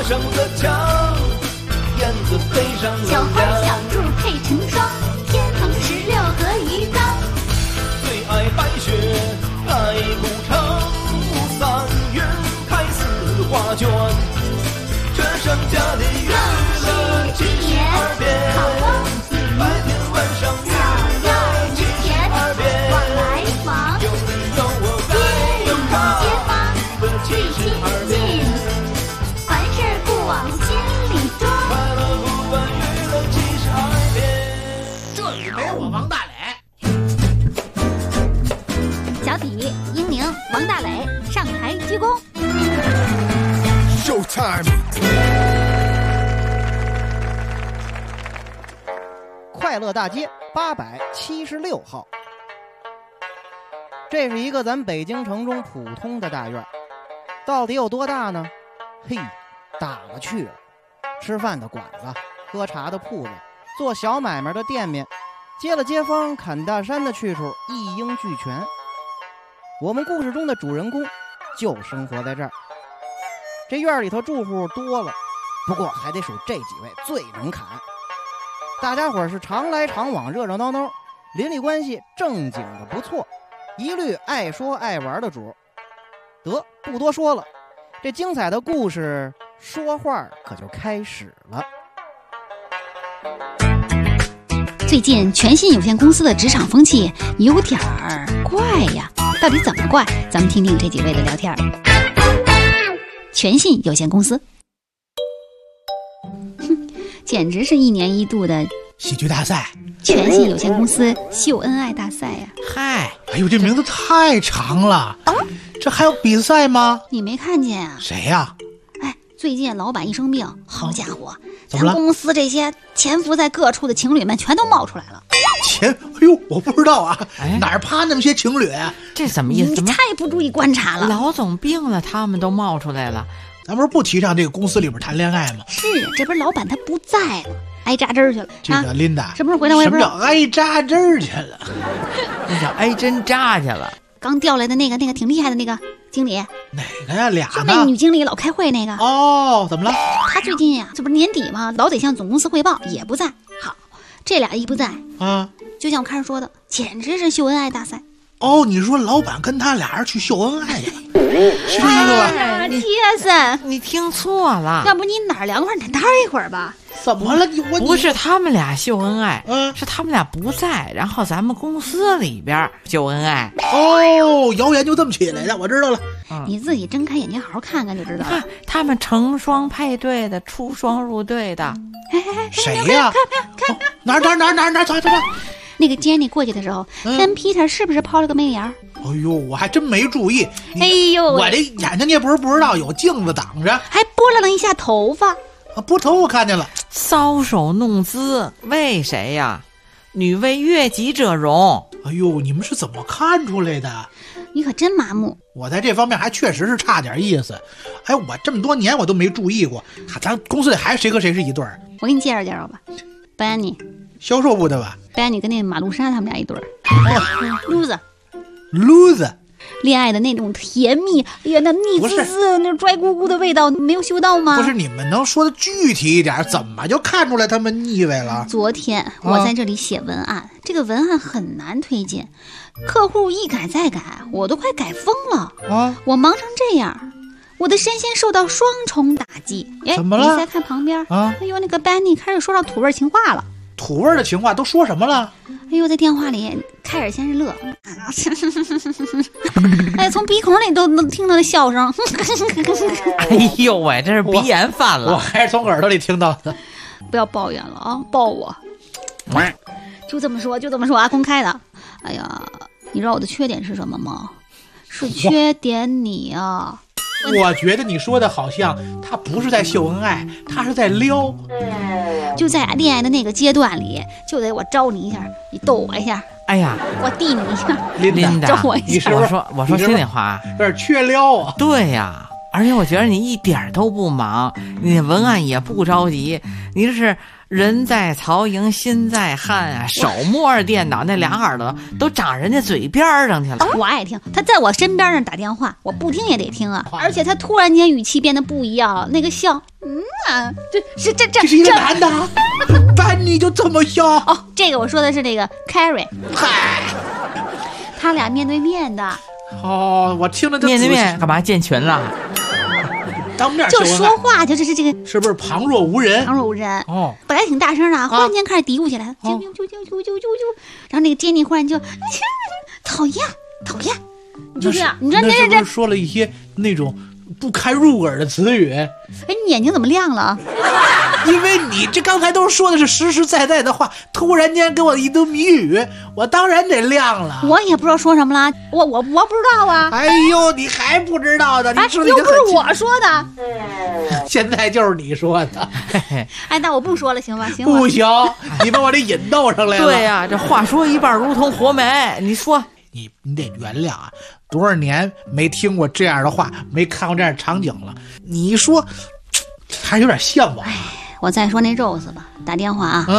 上的墙，燕子飞上了小花小兔配成双，天蓬16和鱼缸。 最爱白雪爱古城，3月开4画卷，全省家里娱乐72变，白天晚上娱乐72变， 往来忙， 有你有我该有他，娱乐72变， 凡事不往心里装， 快乐不问娱乐72变。 这里没我王大磊。 小体、英宁、王大磊上台鞠躬。 Showtime！ 快乐大街876号，这是一个咱北京城中普通的大院，到底有多大呢？嘿，大了去了！吃饭的馆子，喝茶的铺子，做小买卖的店面，接了街坊砍大山的去处一应俱全。我们故事中的主人公就生活在这儿。这院里头住户多了，不过还得数这几位最能砍。大家伙是常来常往，热热闹闹，邻里关系正经的不错，一律爱说爱玩的主。得，不多说了，这精彩的故事说话可就开始了。 最近全信有限公司的职场风气有点儿怪呀，到底怎么怪？咱们听听这几位的聊天。全信有限公司，简直是1年1度的喜剧大赛， 全信有限公司秀恩爱大赛呀！ 嗨，哎呦，这名字太长了，这还有比赛吗？ 你没看见啊？ 谁呀？ 哎，最近老板一生病，好家伙， 怎么了？ 咱公司这些潜伏在各处的情侣们全都冒出来了。 哎呦，我不知道啊，哪儿趴那么些情侣啊？ 这什么意思？ 你太不注意观察了。 老总病了，他们都冒出来了。 咱不是不提倡这个公司里边谈恋爱吗？ 是，这不是老板他不在了，挨扎针去了。 这个琳达， 什么时候回来我也不知道。 什么叫挨扎针去了？ 那叫挨针扎去了。 刚调来的那个挺厉害的那个经理， 哪个呀？俩就呢？ 那女经理老开会那个。 哦，怎么了？ 他最近呀，这不是年底吗？老得向总公司汇报，也不在。好，这俩一不在啊， 就像我开始说的，简直是秀恩爱大赛。 哦，你说老板跟他俩人去秀恩爱去了，是这个吧？ 贴森， 你听错了。 要不你哪儿凉快你待一会儿吧？ 怎么了？ 不是他们俩秀恩爱， 是他们俩不在，然后咱们公司里边秀恩爱。 哦，谣言就这么起来的，我知道了。 你自己睁开眼睛好好看看就知道了。 他们成双配对的，出双入对的。 谁呀？看哪儿？走。 那个 Jenny 过去的时候，跟 Peter 是不是抛了个媚眼？ 哎呦，我还真没注意。 哎呦， 我这眼睛你也不知道，有镜子挡着， 还拨拉了一下头发。 拨头我看见了。 搔首弄姿，为谁呀？女为悦己者容。 哎呦，你们是怎么看出来的？ 你可真麻木。 我在这方面还确实是差点意思。哎，我这么多年我都没注意过，咱公司里还谁和谁是一对儿？ 我给你介绍吧，白安妮， 销售部的吧？ 白安妮跟那马路莎他们俩一对儿。 loser， 恋爱的那种甜蜜，哎呀，那腻滋滋，那拽咕咕的味道，没有嗅到吗？ 不是，你们能说的具体一点？怎么就看出来他们腻味了？ 昨天我在这里写文案，这个文案很难推荐，客户一改再改，我都快改疯了啊！我忙成这样，我的身心受到双重打击。哎， 怎么了？ 你再看旁边啊， 哎呦，那个班尼开始说上土味情话了。 土味的情话都说什么了？ 哎呦，在电话里开始先是乐，哎，从鼻孔里都能听到的笑声。 哎呦喂，这是鼻炎犯了。 我还是从耳朵里听到的。 不要抱怨了啊，抱我。就这么说啊，公开的。哎呀，你知道我的缺点是什么吗？是缺点你啊。 我觉得你说的好像他不是在秀恩爱，他是在撩。 就在恋爱的那个阶段里，就得我招你一下，你逗我一下。 哎呀， 我递你一下， 琳达， 招我一下。 我说心里话， 有点缺撩啊。 对呀，而且我觉得你一点都不忙，你的文案也不着急，你这是人在曹营心在汉啊，手摸着电脑，那俩耳朵都长人家嘴边上去了。 我爱听，他在我身边那打电话，我不听也得听啊。而且他突然间语气变得不一样了，那个笑这是一个男的，班尼就这么小。 哦，这个我说的是这个 Carrie， 嗨， 他俩面对面的。 哦，我听着这面对面干嘛建群了？ 当面就说话，就是这个是不是旁若无人？ 旁若无人。 哦， 本来挺大声的，忽然间开始嘀咕起来了，啾啾啾啾啾啾啾，然后那个 Jenny 忽然就讨厌，你就这样，你说那是不是说了一些那种不堪入耳的词语？ 哎，你眼睛怎么亮了？ 因为你这刚才都说的是实实在在的话，突然间给我一堆谜语，我当然得亮了。 我也不知道说什么了，我不知道啊。 哎呦，你还不知道呢？你说又不是我说的， 现在就是你说的。 哎，那我不说了，行吧？行， 不行，你把我这引逗上来了。 对呀，这话说一半如同活埋，你说。 你得原谅啊，多少年没听过这样的话，没看过这样的场景了。你说，还是有点像吧？ 我再说那 Rose 吧，打电话啊。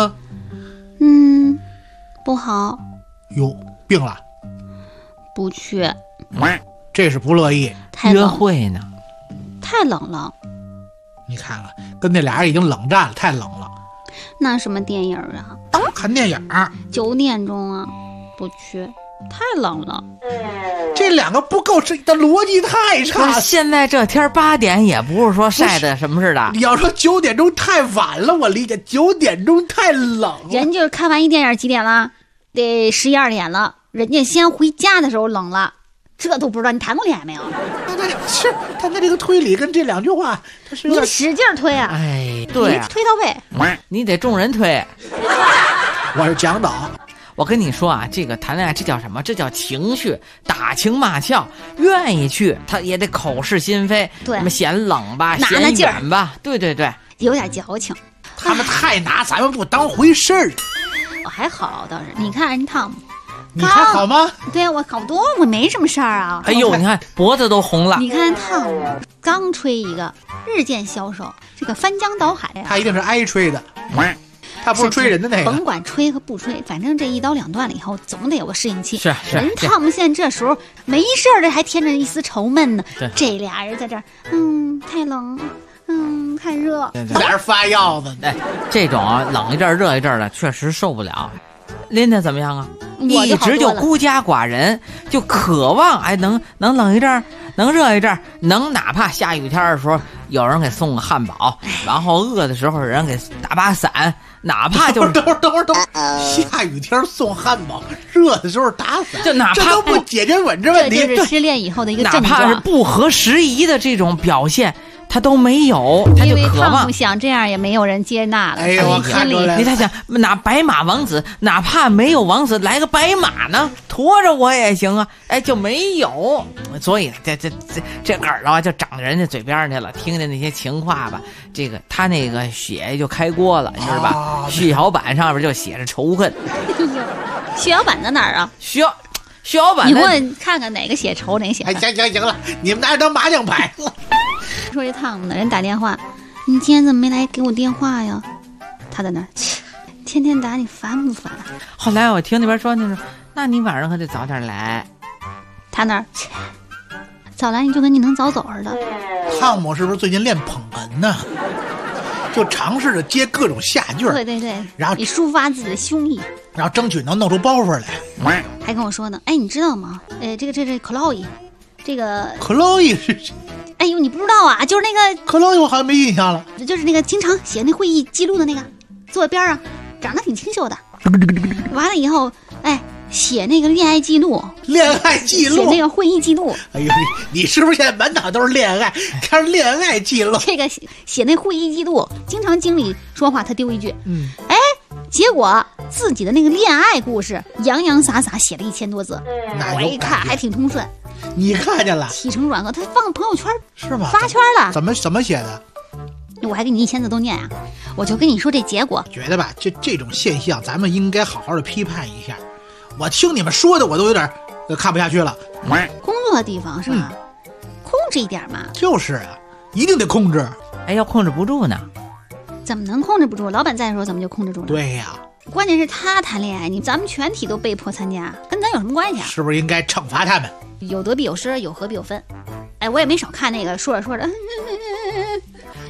不好。 哟，病了？ 不去。 这是不乐意。 约会呢？ 太冷了。 你看看，跟那俩人已经冷战了，太冷了。 那什么电影啊？ 看电影。 9点钟啊，不去。太冷了， 这两个不够，这的逻辑太差了。 现在这天8点也不是说晒的什么似的。 你要说9点钟太晚了，我理解，9点钟太冷了。 人就是看完一电影几点了？得11、12点了。人家先回家的时候冷了，这都不知道。你谈过恋爱没有？ 是他这个推理跟这两句话，他是你使劲推啊！ 哎，对啊， 你推到位， 你得众人推。 我是蒋导。 我跟你说啊，这个谈恋爱这叫什么？这叫情绪，打情骂俏，愿意去他也得口是心非， 对， 什么嫌冷吧，嫌远吧，对， 有点矫情。 他们太拿咱们不当回事儿。 我还好倒是，你看人汤姆， 你还好吗？ 对我好多，我没什么事儿啊。 哎呦，你看脖子都红了。 你看汤姆刚吹一个，日渐消瘦，这个翻江倒海啊。 他一定是挨吹的。他不是吹人的那个， 甭管吹和不吹，反正这一刀两断了以后，总得有个适应期。 是人汤姆现在这时候没事儿的，还添着一丝愁闷呢。这俩人在这儿，太冷，太热， 俩人发药子。 哎，这种啊，冷一阵热一阵的，确实受不了。琳达怎么样啊？一直就孤家寡人，就渴望能冷一阵，能热一阵，能哪怕下雨天的时候有人给送个汉堡，然后饿的时候有人给打把伞。哪怕就是等会儿，下雨天送汉堡，热的时候打伞， 就哪怕这都不解决本质问题。 这就是失恋以后的一个症状。 哪怕是不合时宜的这种表现，他都没有，他就渴望。 汤姆想这样也没有人接纳了。 哎呦，我看出来了。 他想拿白马王子，哪怕没有王子，来个白马呢，驮着我也行啊。哎，就没有，所以这耳朵就长人家嘴边去了，听见那些情话吧，这个他那个血就开锅了，你知道吧？血小板上边就写着仇恨。 哎呦，血小板在哪儿啊？ 血小板， 你问看看哪个写仇，哪个写恨。 行了，你们拿着当麻将牌了。 说这汤姆呢，人打电话，你今天怎么没来给我电话呀？他在那儿，天天打你烦不烦？ 后来我听那边说，那你晚上可得早点来。 他那儿，早来你就跟你能早走似的。 汤姆是不是最近练捧哏呢？就尝试着接各种下句儿， 对， 然后你抒发自己的胸臆， 然后争取能弄出包袱来。 还跟我说呢，哎，你知道吗？这 Chloe， 这个 Chloe 是， 哎呦，你不知道啊？就是那个 Chloe， 我好像没印象了， 就是那个经常写那会议记录的那个，坐边上，长得挺清秀的。完了以后，哎，写那个恋爱记录， 写那个会议记录。 哎呦，你是不是现在满脑都是恋爱？看恋爱记录， 这个写那会议记录，经常经理说话他丢一句，哎，结果自己的那个恋爱故事洋洋洒洒写了1000多字，我一看还挺通顺。 你看见了？ 起承转合，他放朋友圈是吗？ 发圈了。 怎么写的？ 我还给你1000字都念啊！我就跟你说这结果， 觉得吧，这种现象，咱们应该好好的批判一下。我听你们说的，我都有点看不下去了。 工作的地方是吧？控制一点嘛。 就是啊，一定得控制。 哎，要控制不住呢。 怎么能控制不住？老板在的时候怎么就控制住了？ 对呀。 关键是他谈恋爱，咱们全体都被迫参加，跟咱有什么关系啊？ 是不是应该惩罚他们？有得必有失，有合必有分。哎，我也没少看那个，说着说着，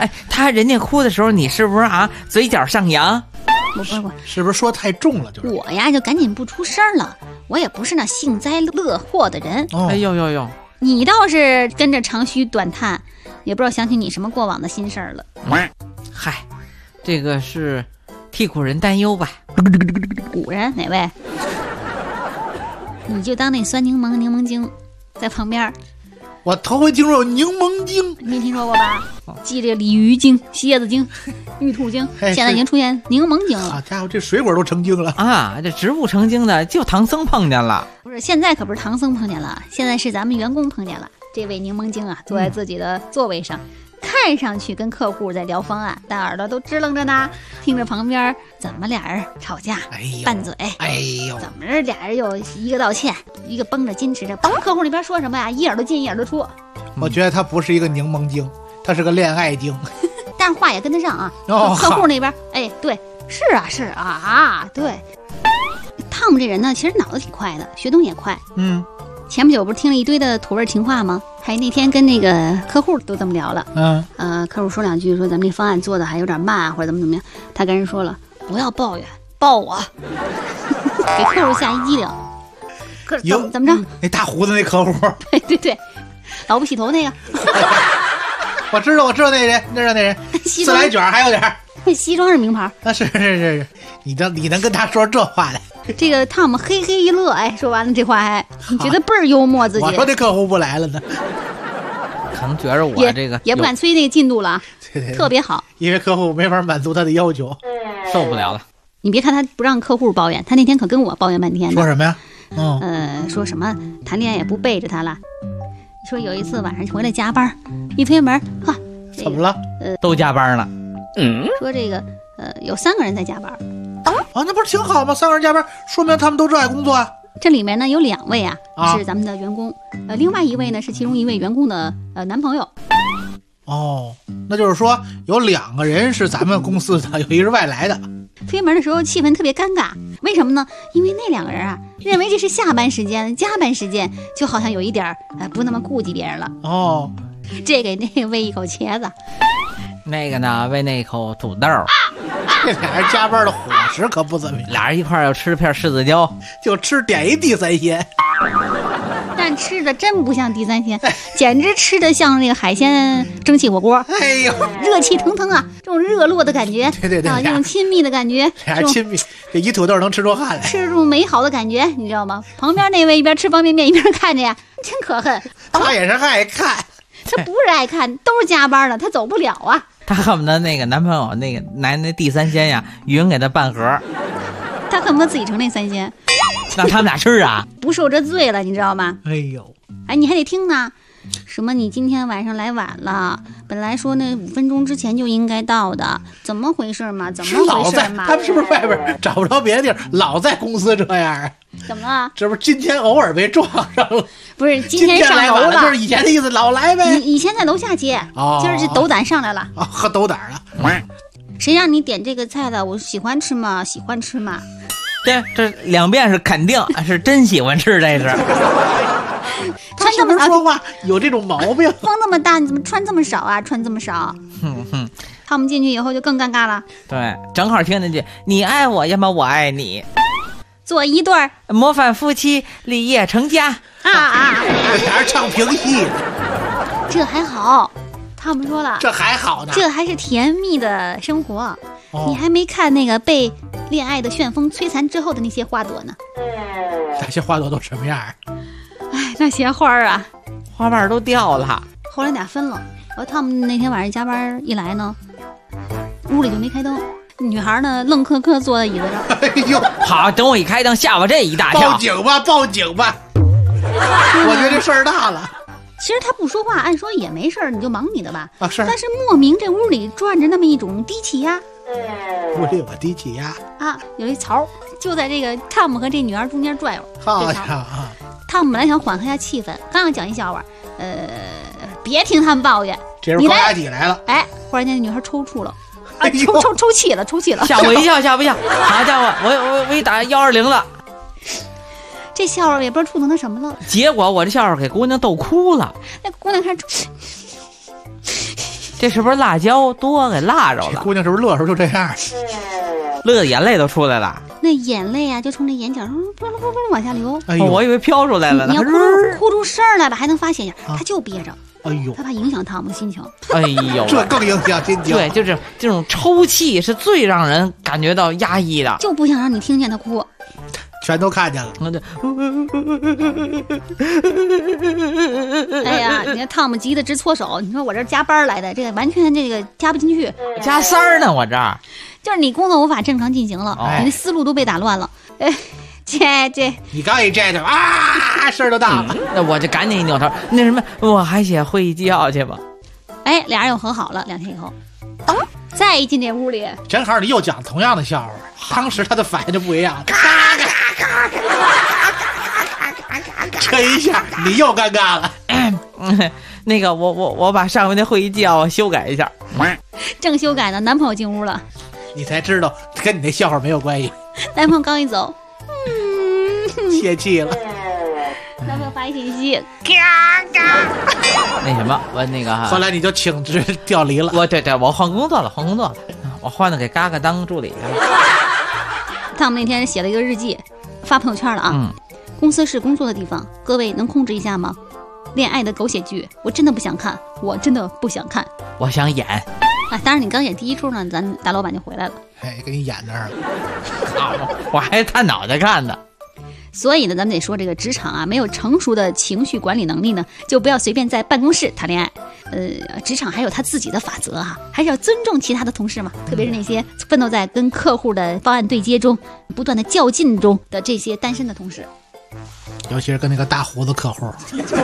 哎，人家哭的时候，你是不是嘴角上扬？ 不， 是不是说太重了？就是我呀，就赶紧不出声了。我也不是那幸灾乐祸的人。 哎呦， 你倒是跟着长吁短叹，也不知道想起你什么过往的心事儿了。 嗨，这个是替古人担忧吧？ 古人哪位？你就当那酸柠檬精在旁边。 我头回听说有柠檬精， 没听说过吧？继这鲤鱼精、蝎子精、玉兔精，现在已经出现柠檬精了。 好家伙，这水果都成精了啊！这植物成精的，就唐僧碰见了。 不是，现在可不是唐僧碰见了，现在是咱们员工碰见了。这位柠檬精啊，坐在自己的座位上，看上去跟客户在聊方案，但耳朵都支棱着呢，听着旁边怎么俩人吵架，拌嘴，怎么着俩人又一个道歉，一个绷着矜持着，客户那边说什么呀，一耳朵进一耳朵出。 我觉得他不是一个柠檬精，他是个恋爱精， 但是话也跟得上啊。客户那边，对，是啊，对。汤姆这人呢，其实脑子挺快的，学东西也快。前不久不是听了一堆的土味情话吗？还那天跟那个客户都这么聊了。客户说两句，说咱们这方案做的还有点慢，或者怎么样。他跟人说了，不要抱怨，抱我，给客户吓一激灵。怎么着？ 那大胡子那客户， 对，老不洗头那个。 我知道那人，自来卷还有点。 西装是名牌。 是，你能跟他说这话来？ 这个汤姆嘿一乐，说完了这话你觉得倍儿幽默自己。 我说这客户不来了呢， 可能觉得我这个也不敢催那个进度了， 对， 特别好， 因为客户没法满足他的要求， 受不了了。 你别看他不让客户抱怨，他那天可跟我抱怨半天呢。 说什么呀？ 说什么谈恋爱也不背着他了。说有一次晚上回来加班，一推门， 怎么了？ 都加班了。 说这个有3个人在加班。 那不是挺好吗？3个人加班，说明他们都热爱工作啊。 这里面呢有2位是咱们的员工，另外1位呢是其中一位员工的男朋友。 那就是说有2个人是咱们公司的，有一个是外来的。 推门的时候气氛特别尴尬，为什么呢？因为那2个人认为这是下班时间，加班时间就好像有一点不那么顾及别人了。这给那个喂一口茄子， 那个呢喂那口土豆。 这俩人加班的伙食可不怎么样， 俩人一块要吃片柿子椒， 就点一地三鲜， 但吃的真不像地三鲜，简直吃的像那个海鲜蒸汽火锅。热气腾腾啊，这种热络的感觉， 对， 这种亲密的感觉， 俩人亲密，这一土豆能吃出汗来， 吃这种美好的感觉，你知道吗？旁边那位一边吃方便面一边看着呀，真可恨。 他也是爱看， 他不是爱看，都是加班的，他走不了啊。 他恨不得那个男朋友那个拿那地三鲜呀，匀给他半盒， 他恨不得自己成那三鲜， 让他们俩吃啊， 不受这罪了，你知道吗？你还得听呢，什么你今天晚上来晚了，本来说那5分钟之前就应该到的，怎么回事嘛？怎么回事嘛？ 他们是不是外边找不着别的地儿，老在公司这样啊？ 怎么了？ 这不是今天偶尔被撞上了？ 不是今天上楼了， 就是以前的意思，老来呗。 以前在楼下接，今儿这斗胆上来了， 喝斗胆了。 谁让你点这个菜的？我喜欢吃嘛，喜欢吃嘛。 这2遍是肯定是真喜欢吃，这是。 穿这么少说话有这种毛病。 风那么大，你怎么穿这么少啊？穿这么少。他们进去以后就更尴尬了。 对，正好听那句“你爱我，要么我爱你”， 做一对儿模范夫妻，立业成家。 俩人唱评戏， 这还好。他们说了， 这还好呢， 这还是甜蜜的生活。你还没看那个被恋爱的旋风摧残之后的那些花朵呢。 那些花朵都什么样？ 那些花啊， 花瓣都掉了。 后来俩分了。然后他们那天晚上加班一来呢，屋里就没开灯，女孩呢愣磕磕坐在椅子上。 好，等我一开灯，吓我这一大跳。 报警吧！我觉得这事儿大了。 其实他不说话，按说也没事儿，你就忙你的吧。 是。 但是莫名这屋里转着那么一种低气压。 屋里有个低气压有一槽就在这个汤姆和这女孩中间转悠。 好家伙！ 汤姆本来想缓和一下气氛，刚要讲一笑话，别听他们抱怨。 这时候高压底来了， 忽然间那女孩抽搐了，抽气了，吓我一跳，吓我一跳。好家伙，我一打120了。 这笑话也不知道触动他什么了， 结果我这笑话给姑娘逗哭了。 那姑娘开始这是不是辣椒多给辣着了？ 这姑娘是不是乐时候就这样？ 乐的眼泪都出来了。 那眼泪啊，就从那眼角往下流。 哎呦， 我以为飘出来了呢。 你要哭出声来吧，还能发泄一下，他就憋着。 哎呦， 他怕影响汤姆心情。 哎呦， 这更影响心情。 对，就是这种抽泣是最让人感觉到压抑的， 就不想让你听见他哭。 全都看见了。 哎呀，你看汤姆急得直搓手。你说我这加班来的，这个完全这个加不进去， 加塞儿呢，我这儿就是你工作无法正常进行了，你的思路都被打乱了。哎，这， 你刚一这就啊，事儿都大了。 那我就赶紧一扭头，那什么，我还写会议纪要去吧。 哎，俩人又和好了，2天以后，再一进这屋里， 正好你又讲同样的笑话，当时他的反应就不一样。这一下你又尴尬了。 那个我把上回那会议纪要修改一下。 正修改呢，男朋友进屋了， 你才知道跟你那笑话没有关系。 男朋友刚一走， 泄气了。 男朋友发一信息， 那什么，我那个后来你就请职调离了。 对，我换工作了，我换了给嘎嘎当助理去了。 汤姆那天写了一个日记，发朋友圈了啊。公司是工作的地方，各位能控制一下吗？恋爱的狗血剧，我真的不想看，我真的不想看。 我想演。 啊，当然你刚演第一出呢，咱大老板就回来了。 哎，给你演那儿了。 好，我还探脑袋看呢。 所以呢，咱们得说这个职场啊，没有成熟的情绪管理能力呢，就不要随便在办公室谈恋爱。职场还有他自己的法则啊，还是要尊重其他的同事嘛，特别是那些奋斗在跟客户的方案对接中、不断的较劲中的这些单身的同事， 尤其是跟那个大胡子客户。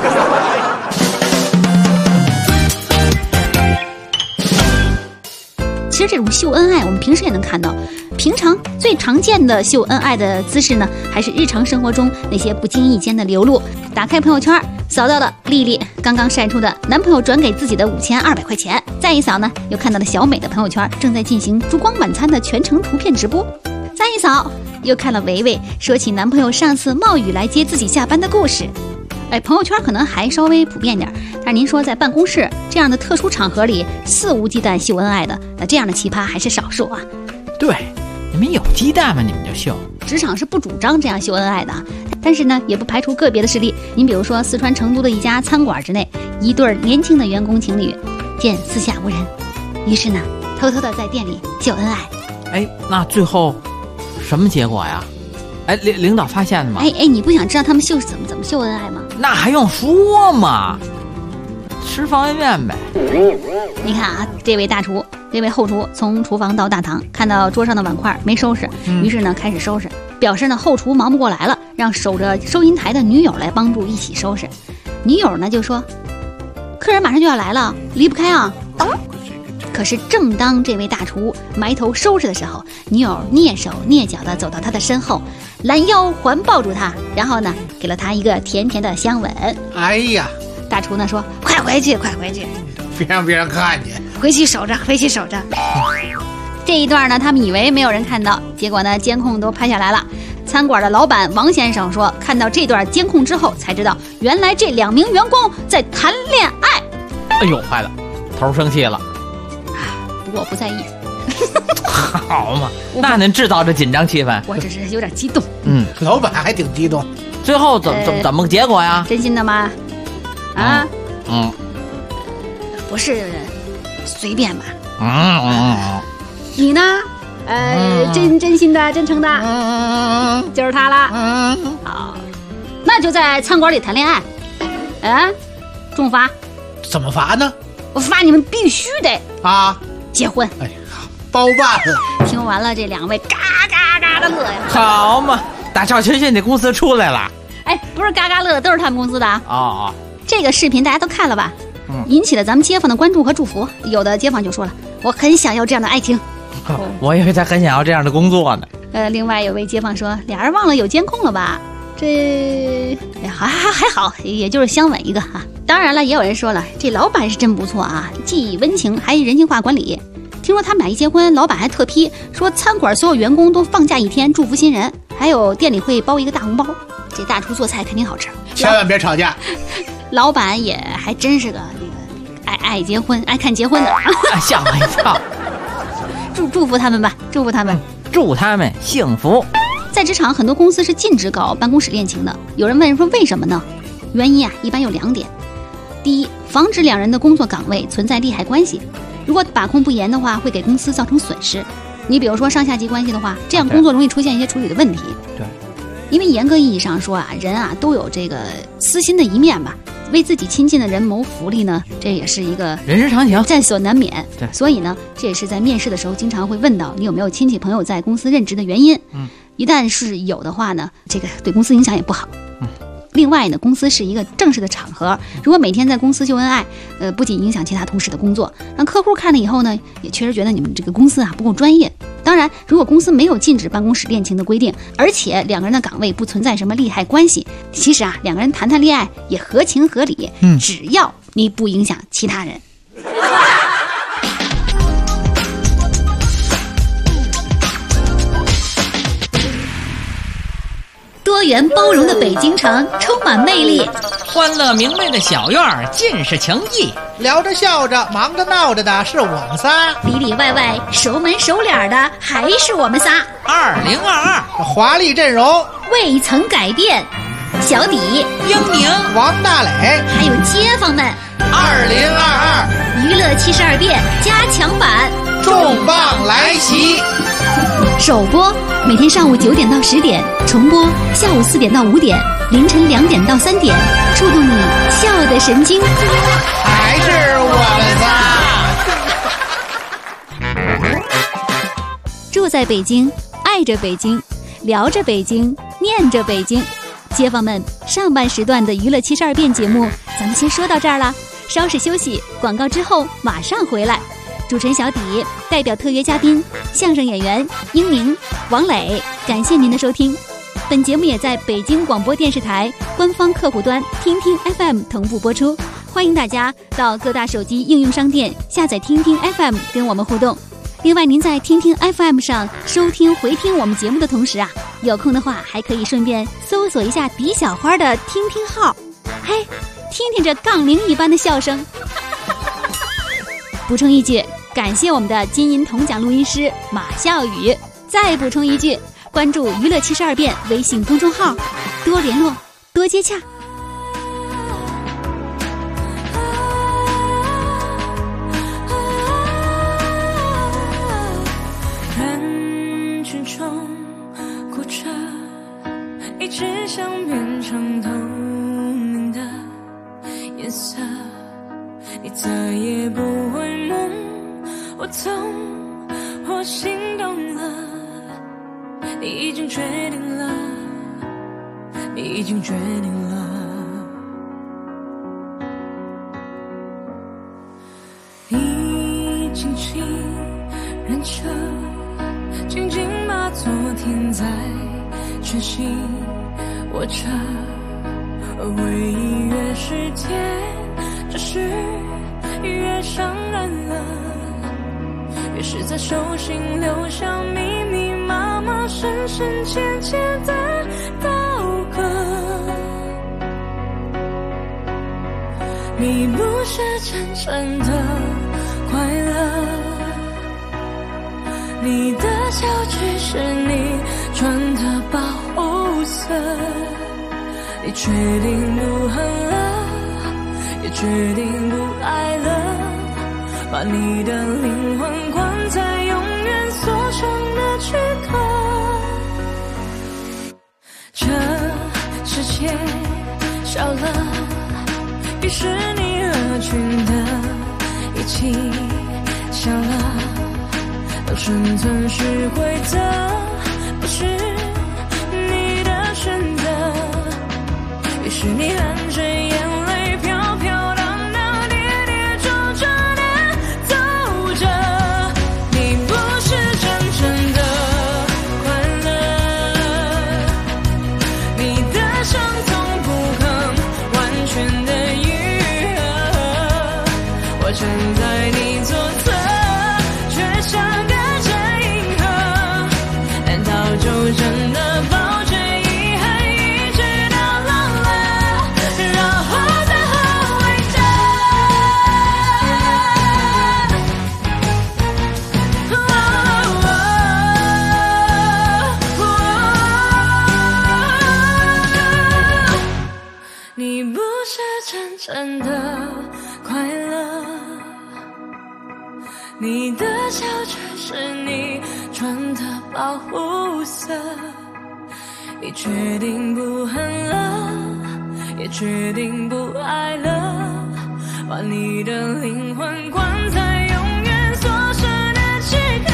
其实这种秀恩爱，我们平时也能看到。平常最常见的秀恩爱的姿势呢，还是日常生活中那些不经意间的流露。打开朋友圈，扫到了丽丽刚刚晒出的男朋友转给自己的5200块钱，再一扫呢，又看到了小美的朋友圈正在进行烛光晚餐的全程图片直播，再一扫又看了维维说起男朋友上次冒雨来接自己下班的故事。哎，朋友圈可能还稍微普遍点，但是您说在办公室这样的特殊场合里肆无忌惮秀恩爱的，那这样的奇葩还是少数啊。 对，你们有鸡蛋吗？你们就秀。 职场是不主张这样秀恩爱的，但是呢，也不排除个别的事例。您比如说，四川成都的一家餐馆之内，一对年轻的员工情侣见四下无人，于是呢，偷偷的在店里秀恩爱。 哎，那最后什么结果呀？哎，领导发现了吗？ 哎，你不想知道他们秀怎么秀恩爱吗？ 那还用说吗？吃方便面呗。 你看啊，这位大厨，这位后厨从厨房到大堂，看到桌上的碗筷没收拾，于是呢开始收拾，表示呢后厨忙不过来了，让守着收银台的女友来帮助一起收拾。女友呢就说，客人马上就要来了，离不开啊。可是正当这位大厨埋头收拾的时候，女友蹑手蹑脚地走到他的身后，拦腰环抱住他，然后呢给了他一个甜甜的香吻。 哎呀， 大厨呢说，快回去， 别让别人看见， 回去守着。这一段呢，他们以为没有人看到，结果呢监控都拍下来了。餐馆的老板王先生说，看到这段监控之后才知道，原来这2名员工在谈恋爱。 哎呦，坏了，头生气了。 不过我不在意。 好嘛，那能制造这紧张气氛？ 我只是有点激动。 老板还挺激动。 最后怎么个结果呀？ 真心的吗？啊？不是随便吧？你呢？真心的、真诚的，就是他了。好，那就在餐馆里谈恋爱。重罚。 怎么罚呢？ 我罚你们必须得结婚。 哎呀，包办了。 听完了，这2位嘎嘎嘎的乐呀。 好嘛，大赵群现在公司出来了。 哎，不是嘎嘎乐，都是他们公司的啊。 这个视频大家都看了吧？引起了咱们街坊的关注和祝福。有的街坊就说了，我很想要这样的爱情。 我以为他很想要这样的工作呢。 另外有位街坊说，俩人忘了有监控了吧？这还好，也就是相吻一个哈。当然了，也有人说了，这老板是真不错啊，既温情还人性化管理。听说他们俩一结婚，老板还特批说餐馆所有员工都放假1天祝福新人，还有店里会包一个大红包。这大厨做菜肯定好吃， 千万别吵架。 老板也还真是个那个爱结婚、爱看结婚的， 吓我一跳。 祝福他们吧，祝福他们， 祝他们幸福。 在职场，很多公司是禁止搞办公室恋情的。有人问说为什么呢？原因一般有2点。第一，防止两人的工作岗位存在利害关系。如果把控不严的话，会给公司造成损失。你比如说上下级关系的话，这样工作容易出现一些处理的问题。 对， 因为严格意义上说人都有这个私心的一面吧。为自己亲近的人谋福利呢，这也是一个人之常情， 在所难免。 对， 所以呢，这也是在面试的时候经常会问到你有没有亲戚朋友在公司任职的原因。一旦是有的话呢，这个对公司影响也不好。另外呢，公司是一个正式的场合，如果每天在公司秀恩爱，不仅影响其他同事的工作，让客户看了以后呢，也确实觉得你们这个公司不够专业。当然，如果公司没有禁止办公室恋情的规定，而且两个人的岗位不存在什么利害关系，其实两个人谈恋爱也合情合理。只要你不影响其他人。多元包容的北京城充满魅力， 欢乐明媚的小院儿尽是情谊， 聊着笑着忙着闹着的是我们仨， 里里外外熟门熟脸的还是我们仨。 2022 华丽阵容未曾改变，小底、 英明、 王大磊， 还有街坊们。 2022 娱乐72变加强版重磅来袭， 首播每天上午9点到10点，重播下午4点到5点，凌晨2点到3点，触动你笑的神经。 还是我们仨。 住在北京，爱着北京，聊着北京，念着北京。街坊们，上半时段的娱乐72变节目咱们先说到这儿了，稍事休息，广告之后马上回来。主持人小底代表特约嘉宾相声演员英明、王磊，感谢您的收听。本节目也在北京广播电视台官方客户端听听 FM 同步播出，欢迎大家到各大手机应用商店下载听听 FM 跟我们互动。另外，您在听听 FM 上收听回听我们节目的同时有空的话还可以顺便搜索一下狄小花的听听号，嘿，听听这杠铃一般的笑声。补充一句，感谢我们的金银铜奖录音师马笑宇。再补充一句，关注娱乐72变微信公众号，多联络，多接洽。 人群中鼓着，一直想变成透明的颜色，你再也不会梦，我懂，我心动了，你已经决定了，你已经决定了。你轻轻忍着，紧紧把昨天在全心握着，而回忆越是甜，只是越伤人了，越是在手心留下密密麻麻深深浅浅的刀割。你不是真正的快乐，你的笑只是你穿的保护色，你决定不恨了，也决定不爱了，把你的灵魂关在永远锁上的躯壳。这世界小了，于是你合群的一起笑了，当生存是规则，不是你的选择，于是你含着眼泪飘飘荡荡跌跌撞撞的走着。你不是真正的快乐，你的伤痛不肯完全的愈合，我站在你左侧，却像个真银河，难道就真的抱着遗憾一直到老了，然后再后悔着？ 你的脚却是你穿的保护色，你决定不恨了，也决定不爱了，把你的灵魂关在永远锁死的躯壳。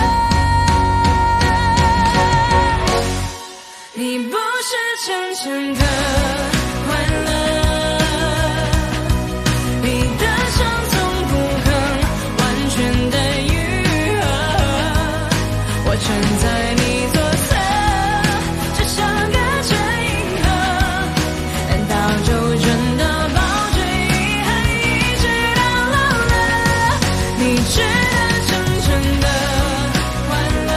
你不是真正的快乐，你的伤从不肯完全的愈合，我站在你左侧，只想隔着银河，难道就真的抱着遗憾一直到老了？你值得真正的快乐，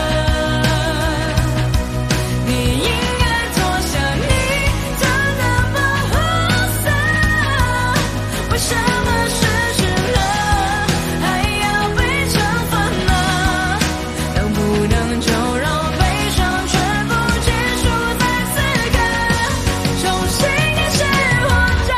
你应该脱下你真的保护色，为什么失去了还要被惩罚呢？能不能就让悲伤全部结束在此刻，重新开始活着。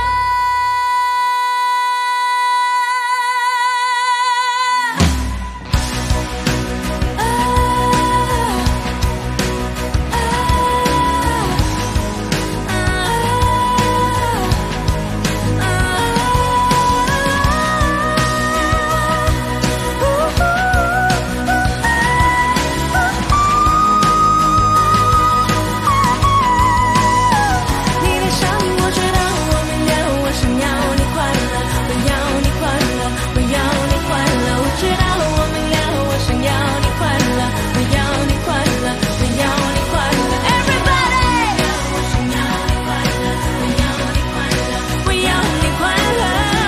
你的伤我知道，我明了，我想要你快乐，我要你快乐，我要你快乐，我知道我明了，我想要你快乐，我要你快乐，我要你快乐 ，Everybody， 我想要你快乐，我要你快乐，我要你快乐，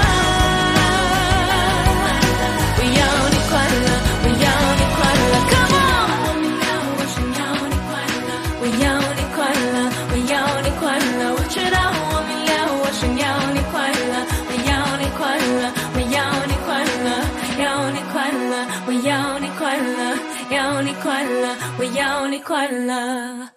我要你快乐，我要你快乐 ，Come on， 我明了，我想要你快乐，我要你快乐，我要你快乐，我知道我明了，我想要你快乐，我要你快乐，我要你快乐，要你快乐，我要你快乐，要你快乐，我要你快乐。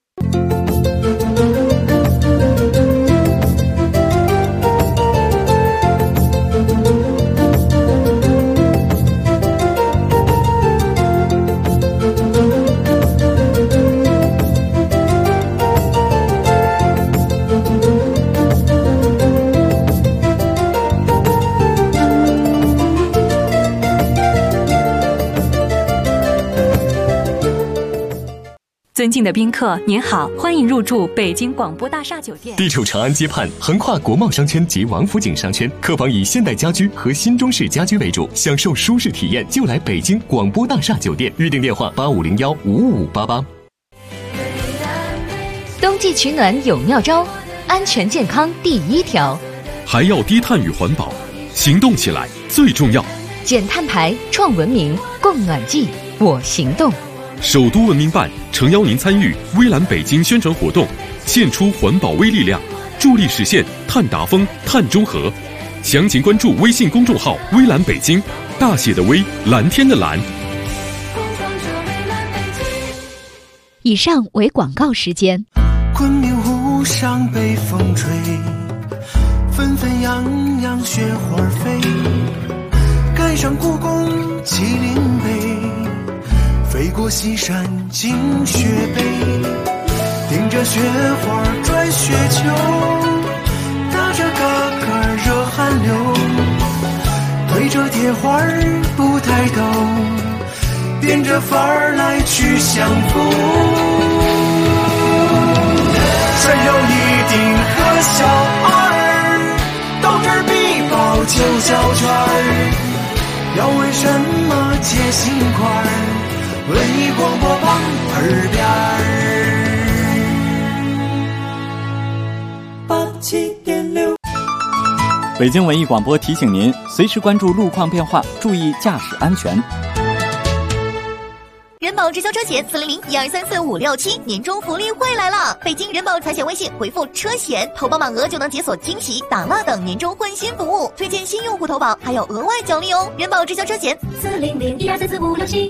尊敬的宾客，您好，欢迎入住北京广播大厦酒店。 地处长安街畔，横跨国贸商圈及王府井商圈，客房以现代家居和新中式家居为主，享受舒适体验就来北京广播大厦酒店。预订电话85015588。 冬季取暖有妙招，安全健康第一条， 还要低碳与环保，行动起来最重要。 减碳排，创文明，供暖季，我行动。 首都文明办诚邀您参与微蓝北京宣传活动，献出环保微力量，助力实现碳达峰、碳中和。详情关注微信公众号“微蓝北京”，大写的微，蓝天的蓝。 以上为广告时间。 昆明湖上北风吹，纷纷扬扬雪花飞，赶上故宫麒麟碑，飞过西山进雪北，顶着雪花转雪球，打着嘎嘎热汗流，对着铁花不抬头，变着法儿来去相逢。山有一定和小二，斗智必报9小圈儿，要问什么解心块儿，文艺广播榜耳边87.6。 北京文艺广播提醒您，随时关注路况变化，注意驾驶安全。 人保直销车险400-1234-567年终福利会来了！北京人保财险微信回复车险，投保满额就能解锁惊喜、打蜡等年终换新服务，推荐新用户投保还有额外奖励哦！人保直销车险400-1234-567。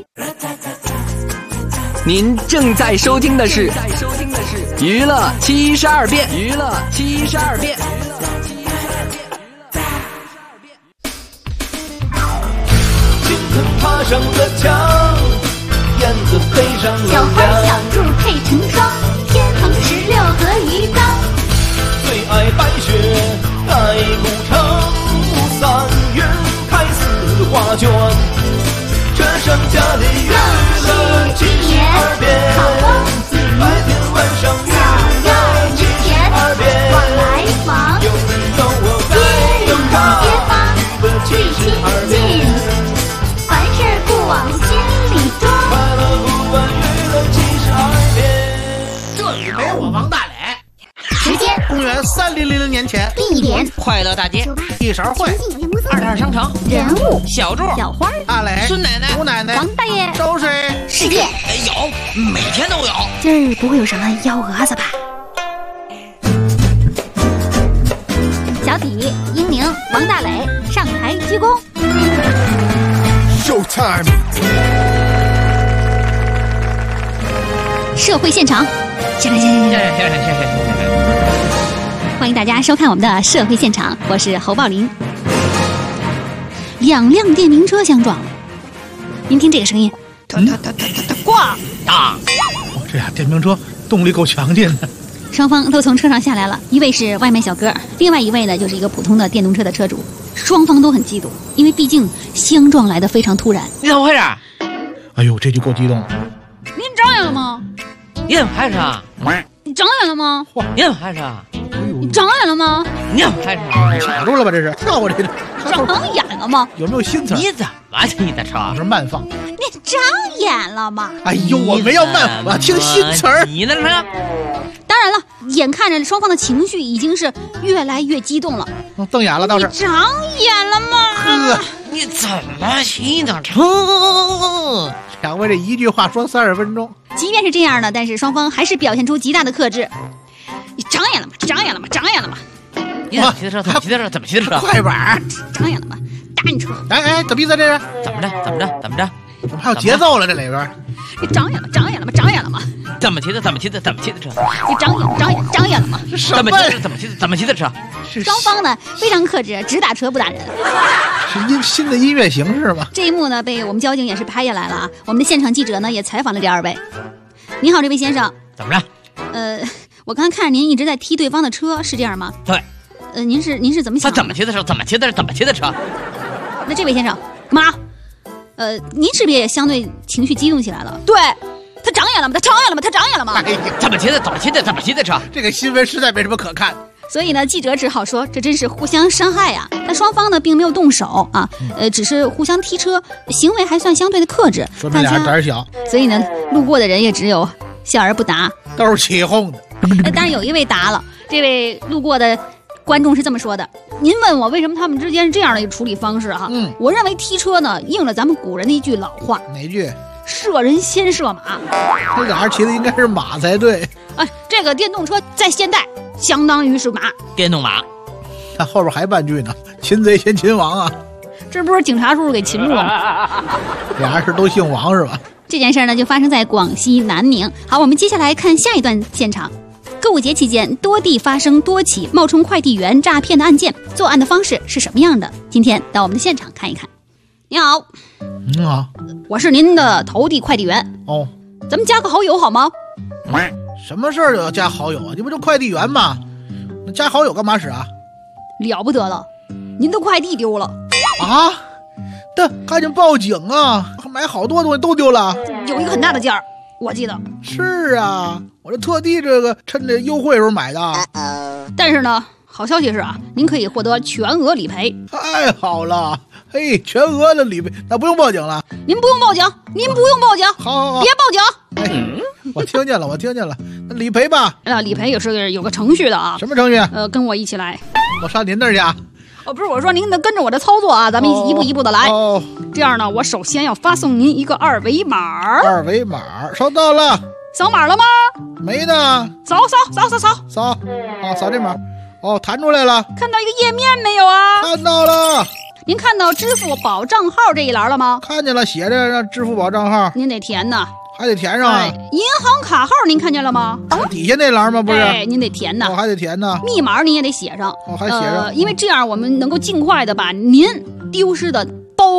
您正在收听的是娱乐72变，娱乐72变。 金爬上了墙，燕子飞上了小花梁。 小兔配成双，天蓬16和鱼缸。 最爱白雪，爱古城，3月开4画卷。这剩下的娱乐72遍，白天晚上娱乐72遍。 往来往， 有你有我街里街坊最亲 72 近， 遍。 凡事不往心里装。 快乐不问娱乐72遍。 这里没我王大磊。 时间公元3000年前， 地点快乐大街， 一勺烩， 二摊商场， 人物小柱， 小花大磊， 孙奶奶， 吴奶奶， 王大爷都是世界。 有，每天都有。 今儿不会有什么幺蛾子吧？小底、英宁、王大磊上台鞠躬。 Showtime。 社会现场，行，欢迎大家收看我们的社会现场，我是侯宝林。2辆电瓶车相撞了，您听这个声音，咣！ 啊！ 这俩电瓶车动力够强劲的。 双方都从车上下来了，一位是外卖小哥，另外一位呢就是一个普通的电动车的车主。双方都很激动，因为毕竟相撞来的非常突然。 你怎么回事？ 哎呦，这就够激动了。 您长眼了吗？ 你怎么回事？ 你长眼了吗？ 你怎么回事？ 你长眼了吗？ 你怎么回事？ 卡住了吧？这是跳过这个。 长眼了吗？ 有没有新词？ 你怎么骑的车？ 我是慢放。 你长眼了吗？ 哎呦，我没要慢，我听新词儿。 你的车？ 当然了，眼看着双方的情绪已经是越来越激动了。 瞪眼了倒是。 你长眼了吗？ 你怎么骑的车？ 两位这一句话说30分钟。 即便是这样呢，但是双方还是表现出极大的克制。你长眼了吗？长眼了吗？长眼了吗？ 你怎么骑的车？怎么骑的车？怎么骑的车？ 快板！ 长眼了吗？单车！ 哎，怎么意思？这是怎么着？怎么着？怎么着？ 怎么还有节奏了？这里边。 你长眼了？长眼了吗？长眼了吗？ 怎么骑的？怎么骑的？怎么骑的车？ 你长眼了吗？ 怎么骑的？怎么骑的车？ 双方呢非常克制，只打车不打人。 是新的音乐形式吗？ 这一幕呢被我们交警也是拍下来了啊。我们的现场记者呢也采访了这2位。你好，这位先生。 怎么着？ 我刚看您一直在踢对方的车，是这样吗？ 对。 您是怎么想的？ 他怎么骑的车？怎么骑的车？ 那这位先生干嘛？您是不是也相对情绪激动起来了？对，他长眼了吗？他长眼了吗？他长眼了吗？ 哎呀， 怎么骑的车？ 这个新闻实在没什么可看。 所以呢，记者只好说这真是互相伤害呀。那双方呢并没有动手啊，只是互相踢车，行为还算相对的克制。 说明俩胆小。 所以呢，路过的人也只有笑而不答， 都是起哄的。 当然有一位答了，这位路过的观众是这么说的：您问我为什么他们之间是这样的一个处理方式哈？我认为踢车呢应了咱们古人的一句老话。 哪句？ 射人先射马。 这俩人骑的应该是马才对。 哎，这个电动车在现代相当于是马， 电动马。 他后边还半句呢，擒贼先擒王啊！ 这不是警察叔叔给擒住了吗？ 俩人是都姓王是吧？ 这件事呢就发生在广西南宁。好，我们接下来看下一段现场。购物节期间，多地发生多起冒充快递员诈骗的案件，作案的方式是什么样的？今天到我们的现场看一看。你好， 你好， 我是您的投递快递员。 哦， 咱们加个好友好吗？ 什么事儿就要加好友啊？你不就快递员吗？那加好友干嘛使啊？ 了不得了，您的快递丢了啊！但赶紧报警啊！买好多东西都丢了， 有一个很大的件儿，我记得是啊，我这特地这个趁这优惠时候买的。 但是呢，好消息是啊，您可以获得全额理赔。 太好了，嘿，全额的理赔，那不用报警了。 您不用报警，您不用报警， 好， 别报警。 我听见了，那理赔吧。 理赔也是有个程序的啊。 什么程序？ 跟我一起来。 我上您那儿去。 不是，我说您得跟着我的操作啊，咱们一步一步的来。这样呢，我首先要发送您一个2维码。 2维码收到了。 扫码了吗？ 没呢。 扫。 扫这码。弹出来了。 看到一个页面没有啊？ 看到了。 您看到支付宝账号这一栏了吗？ 看见了，写着支付宝账号。 您得填呢。 还得填上啊！ 银行卡号您看见了吗？ 底下那栏吗？不是， 您得填呢。 还得填呢。 密码您也得写上。 还写上。 因为这样我们能够尽快的把您丢失的包裹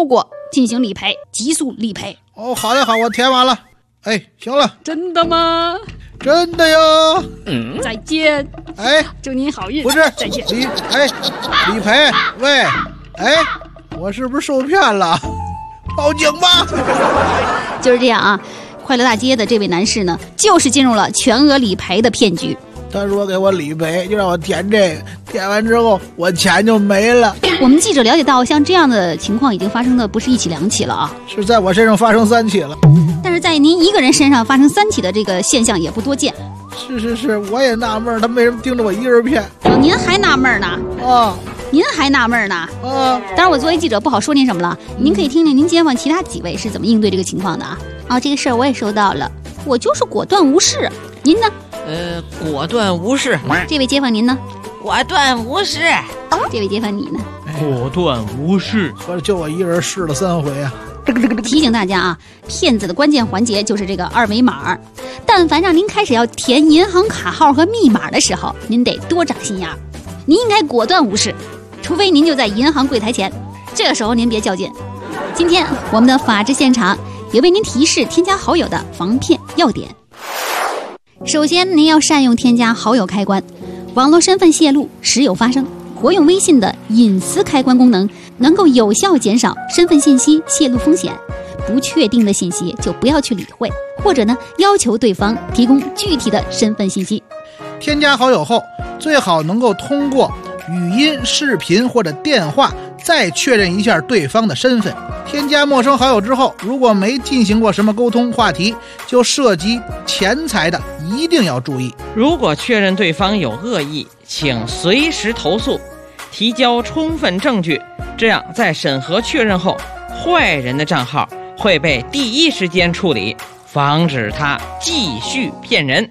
进行理赔，急速理赔。 哦，好呀好，我填完了。哎，行了。 真的吗？ 真的呀。 再见。 哎， 祝您好运。 不是， 再见。 理赔。喂，哎，我是不是受骗了？报警吧。 就是这样啊。快乐大街的这位男士呢，就是进入了全额理赔的骗局。 他说给我理赔，就让我填这个，填完之后我钱就没了。 我们记者了解到，像这样的情况已经发生的不是1起2起了啊， 是在我身上发生3起了。 但是在您一个人身上发生3起的这个现象也不多见。 是，我也纳闷，他为什么盯着我一人骗？ 您还纳闷呢？您还纳闷呢？当然我作为记者不好说您什么了，您可以听听您街坊其他几位是怎么应对这个情况的啊。这个事儿我也收到了，我就是果断无视。您呢？ 果断无视。 这位街坊您呢？ 果断无视。 这位街坊你呢？ 果断无视。 合着就我一人试了3回啊。 提醒大家啊，骗子的关键环节就是这个2维码。但凡让您开始要填银行卡号和密码的时候，您得多长心眼儿。您应该果断无视，除非您就在银行柜台前，这个时候您别较劲。今天我们的法制现场也为您提示添加好友的防骗要点。首先，您要善用添加好友开关，网络身份泄露时有发生。活用微信的隐私开关功能，能够有效减少身份信息泄露风险。不确定的信息就不要去理会，或者呢，要求对方提供具体的身份信息。 添加好友后，最好能够通过语音、视频或者电话再确认一下对方的身份。添加陌生好友之后，如果没进行过什么沟通话题，就涉及钱财的，一定要注意。 如果确认对方有恶意，请随时投诉，提交充分证据，这样在审核确认后，坏人的账号会被第一时间处理，防止他继续骗人。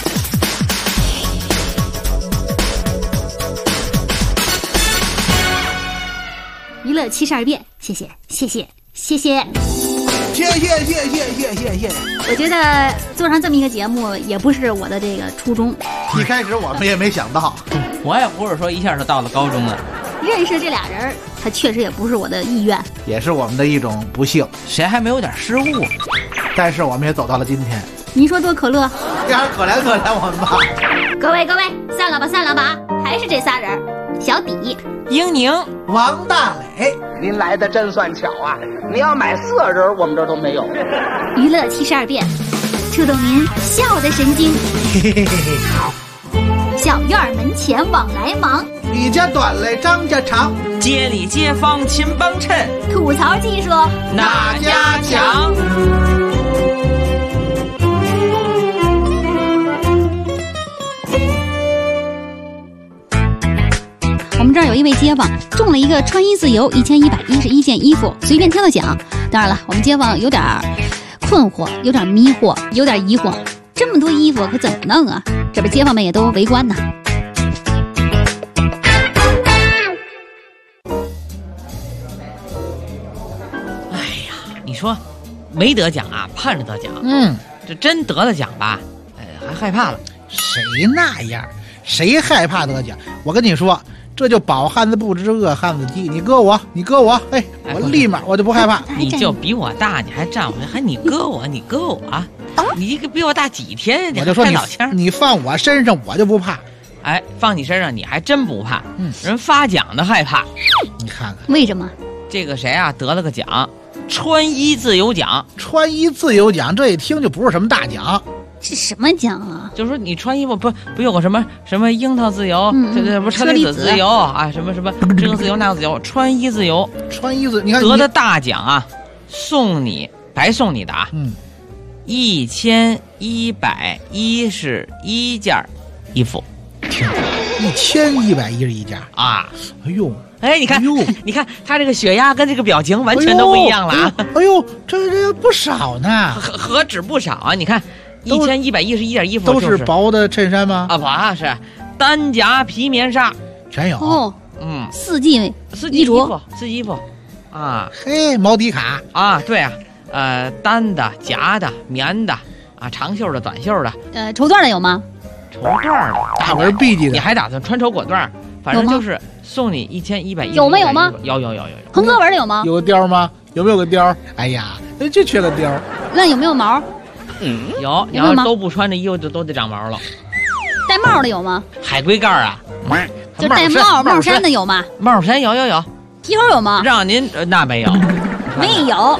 娱乐72变，谢谢。我觉得做上这么一个节目也不是我的这个初衷。 一开始我们也没想到， 我也不是说一下就到了高中了。 认识这俩人，他确实也不是我的意愿， 也是我们的一种不幸。 谁还没有点失误？ 但是我们也走到了今天。 您说多可乐？ 这还可怜我们吧。 各位，散了吧，还是这仨人：小底、 英宁、 王大磊。 您来的真算巧啊！你要买4人，我们这儿都没有。 娱乐72变，触动您笑的神经。小院门前往来忙， 李家短嘞，张家长， 街里街坊勤帮衬， 吐槽技术哪家强？ 我们这儿有一位街坊中了一个穿衣自由1111件衣服，随便挑的奖。当然了，我们街坊有点困惑，有点迷惑，有点疑惑，这么多衣服可怎么弄啊？这边街坊们也都围观呢。 哎呀，你说没得奖啊，盼着得奖，这真得了奖吧，还害怕了。 谁那样？谁害怕得奖？我跟你说，这就饱汉子不知饿汉子饥。你割我，哎，我立马我就不害怕。 你就比我大，你还站我，还你割我，你一个比我大几天， 我就说你放我身上，我就不怕。 哎，放你身上你还真不怕。人发奖的害怕。 你看看为什么？ 这个谁啊得了个奖，穿衣自由奖。 穿衣自由奖，这一听就不是什么大奖。 是什么奖啊？ 就是说你穿衣服不有个什么樱桃自由，这不车厘子自由啊，什么这个自由那个自由，穿衣自由， 你看得的大奖啊，白送你的啊，1111件衣服 ，1111件啊！ 哎呦， 你看他这个血压跟这个表情完全都不一样了啊！ 哎呦，这不少呢， 何止不少啊！你看。1111件衣服都是薄的衬衫吗？ 不是单夹皮棉纱， 全有。 四季衣服啊， 嘿，毛迪卡啊，对啊，单的、夹的、棉的啊，长袖的、短袖的， 绸缎的有吗？ 绸缎的， 大纹 B 级的， 你还打算穿绸裹缎？反正就是送你1111。 有吗？ 有。 横格纹的有吗？ 有貂吗？ 有没有个貂？哎呀，就缺个貂。 那有没有毛？ 有，你要是都不穿这衣服就都得长毛了。 带帽的有吗？ 海龟盖啊， 就带帽衫的有吗？ 帽衫有。 皮猴有吗？ 让您那没有， 没有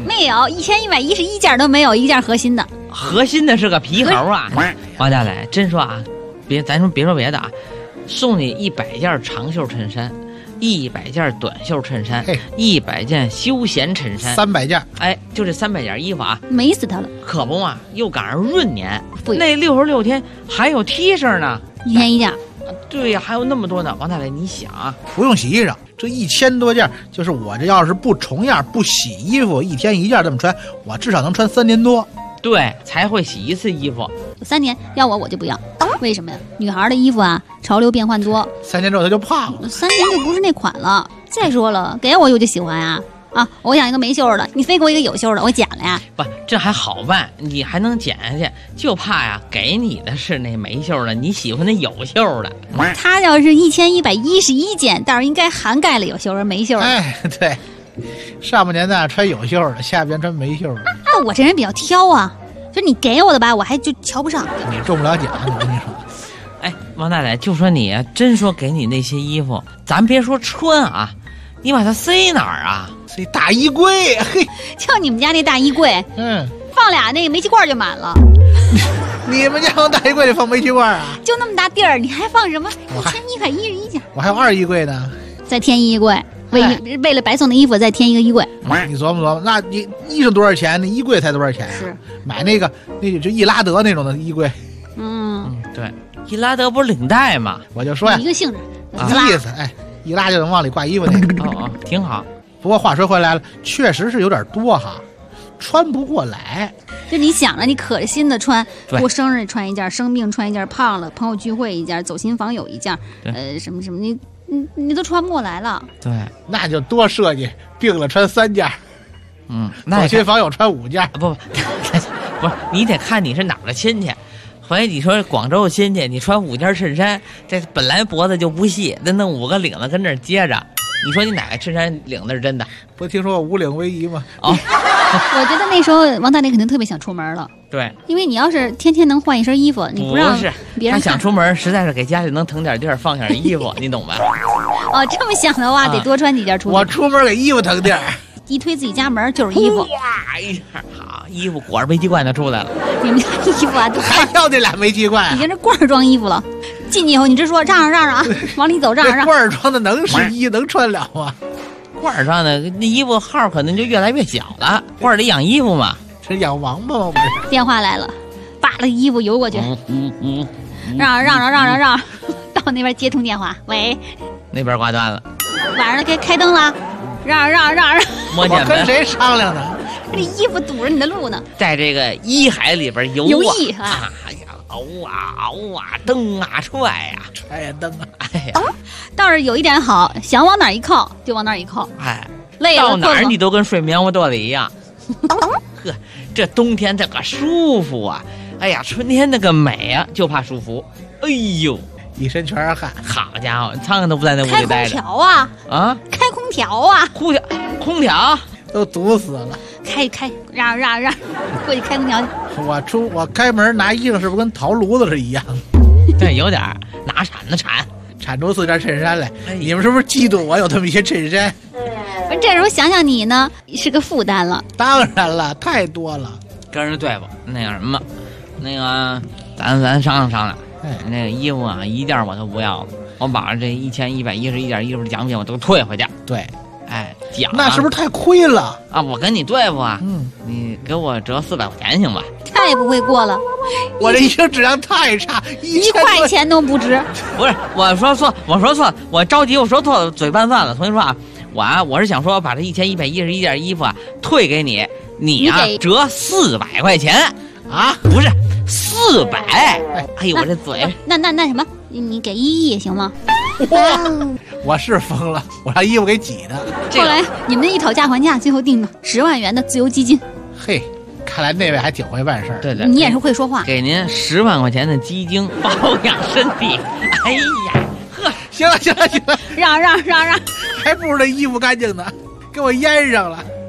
，1111件都没有一件核心的。 核心的是个皮猴啊！王大磊，真说啊，咱别说别的啊，送你100件长袖衬衫，100件短袖衬衫，100件休闲衬衫 ，300件。 哎，就这300件衣服啊， 美死他了。 可不嘛，又赶上闰年，那66天还有 T 恤呢 ，1天1件。 对呀，还有那么多呢。王大磊，你想啊， 不用洗衣裳，这1000多件，就是我这要是不重样不洗衣服，1天1件这么穿，我至少能穿3年多。 对，才会洗一次衣服。 3年，要我就不要。为什么呀？女孩的衣服啊，潮流变换多 ，3年之后她就胖了 ，3年就不是那款了。再说了，给我就喜欢呀。啊，我想一个没袖的，你非给我一个有袖的，我剪了呀。 不，这还好办，你还能剪下去，就怕呀，给你的是那没袖的，你喜欢那有袖的。 他要是1111件，倒是应该涵盖了有袖和没袖的。 哎，对，上半年呢穿有袖的，下半年穿没袖的。 啊，我这人比较挑啊，就你给我的吧，我还就瞧不上。 你中不了奖，我跟你说。 哎，王大磊，就说你真说给你那些衣服，咱别说穿啊，你把它塞哪儿啊？ 塞大衣柜。嘿， 就你们家那大衣柜，放俩那个煤气罐就满了。 你们家往大衣柜里放煤气罐啊？ 就那么大地儿，你还放什么？1111件。 我还有2衣柜呢。 再添一衣柜，为了白送的衣服再添一个衣柜。 你琢磨琢磨，那你衣裳多少钱？那衣柜才多少钱？ 是买那就易拉德那种的衣柜。 对，易拉德不是领带吗？ 我就说呀， 一个性质， 意思，哎，一拉就能往里挂衣服那个。 哦，挺好。 不过话说回来了，确实是有点多哈，穿不过来。 就你想着你可着心的穿，过生日穿一件，生病穿一件，胖了朋友聚会一件，走亲访友一件，什么你都穿不过来了。 对， 那就多设计，病了穿3件，走亲访友穿5件。 不是，你得看你是哪儿的亲戚。回来你说广州亲戚，你穿5件衬衫，这本来脖子就不细，再弄5个领子跟这儿接着，你说你哪个衬衫领子是真的？ 不听说过5领为宜吗？ 哦， 我觉得那时候王大雷肯定特别想出门了。 对， 因为你要是天天能换一身衣服，你不让别人看， 他想出门，实在是给家里能腾点地儿放点衣服，你懂吧？ 哦，这么想的话，得多穿几件出去。 我出门给衣服腾地儿。 一推自己家门就是衣服， 哇一下好，衣服裹着煤气罐就出来了。 你们家衣服啊，都还要那俩煤气罐， 已经是罐装衣服了。进去以后，你直说让啊，往里走让。 罐装的能是衣能穿了吗？ 罐装的那衣服号可能就越来越小了。罐里养衣服嘛， 是养王八吗？不是。 电话来了，扒了衣服游过去，让，到那边接通电话，喂， 那边挂断了。 晚上该开灯了。让， 我跟谁商量呢？ 那衣服堵着你的路呢， 在这个衣海里边游弋啊！哎呀，熬啊，蹬啊，踹呀， 踹呀，蹬啊！ 哎呀， 倒是有一点好，想往哪儿一靠就往哪儿一靠。 哎， 累了到哪儿你都跟睡棉花垛里一样。呵，这冬天这个舒服啊！哎呀，春天那个美啊，就怕舒服。哎呦！ 一身全是汗， 好家伙，苍蝇都不在那屋里待着。 开空调啊！开空调啊！ 空调都堵死了。 开，让，过去开空调去。 我开门拿衣裳，是不是跟陶炉子是一样？ 对，有点拿铲子铲出4件衬衫来。你们是不是嫉妒我有这么一些衬衫？ 这时候想想你呢，是个负担了。 当然了，太多了， 跟人对付。那个什么，那个咱商量。那个衣服啊，1件我都不要了，我把这1111件衣服的奖品我都退回去。 对， 哎，奖那是不是太亏了啊？我跟你对付啊，你给我折400块钱行吧？ 太不会过了， 我这衣裳质量太差，1 块钱都不值。 不是，我说错了，我着急，我说错了，嘴拌饭了。同学说啊，我是想说把这1111件衣服啊退给你，你啊折400块钱啊，不是。400，哎呦，我这嘴， 那什么，你给1亿也行吗？ 我是疯了，我让衣服给挤的。 后来你们一讨价还价，最后定了10万元的自由基金。 嘿，看来那位还挺会办事儿。 对， 你也是会说话。 给您10万块钱的基金保养身体。哎呀，呵， 行了， 让， 还不如那衣服干净呢，给我腌上了。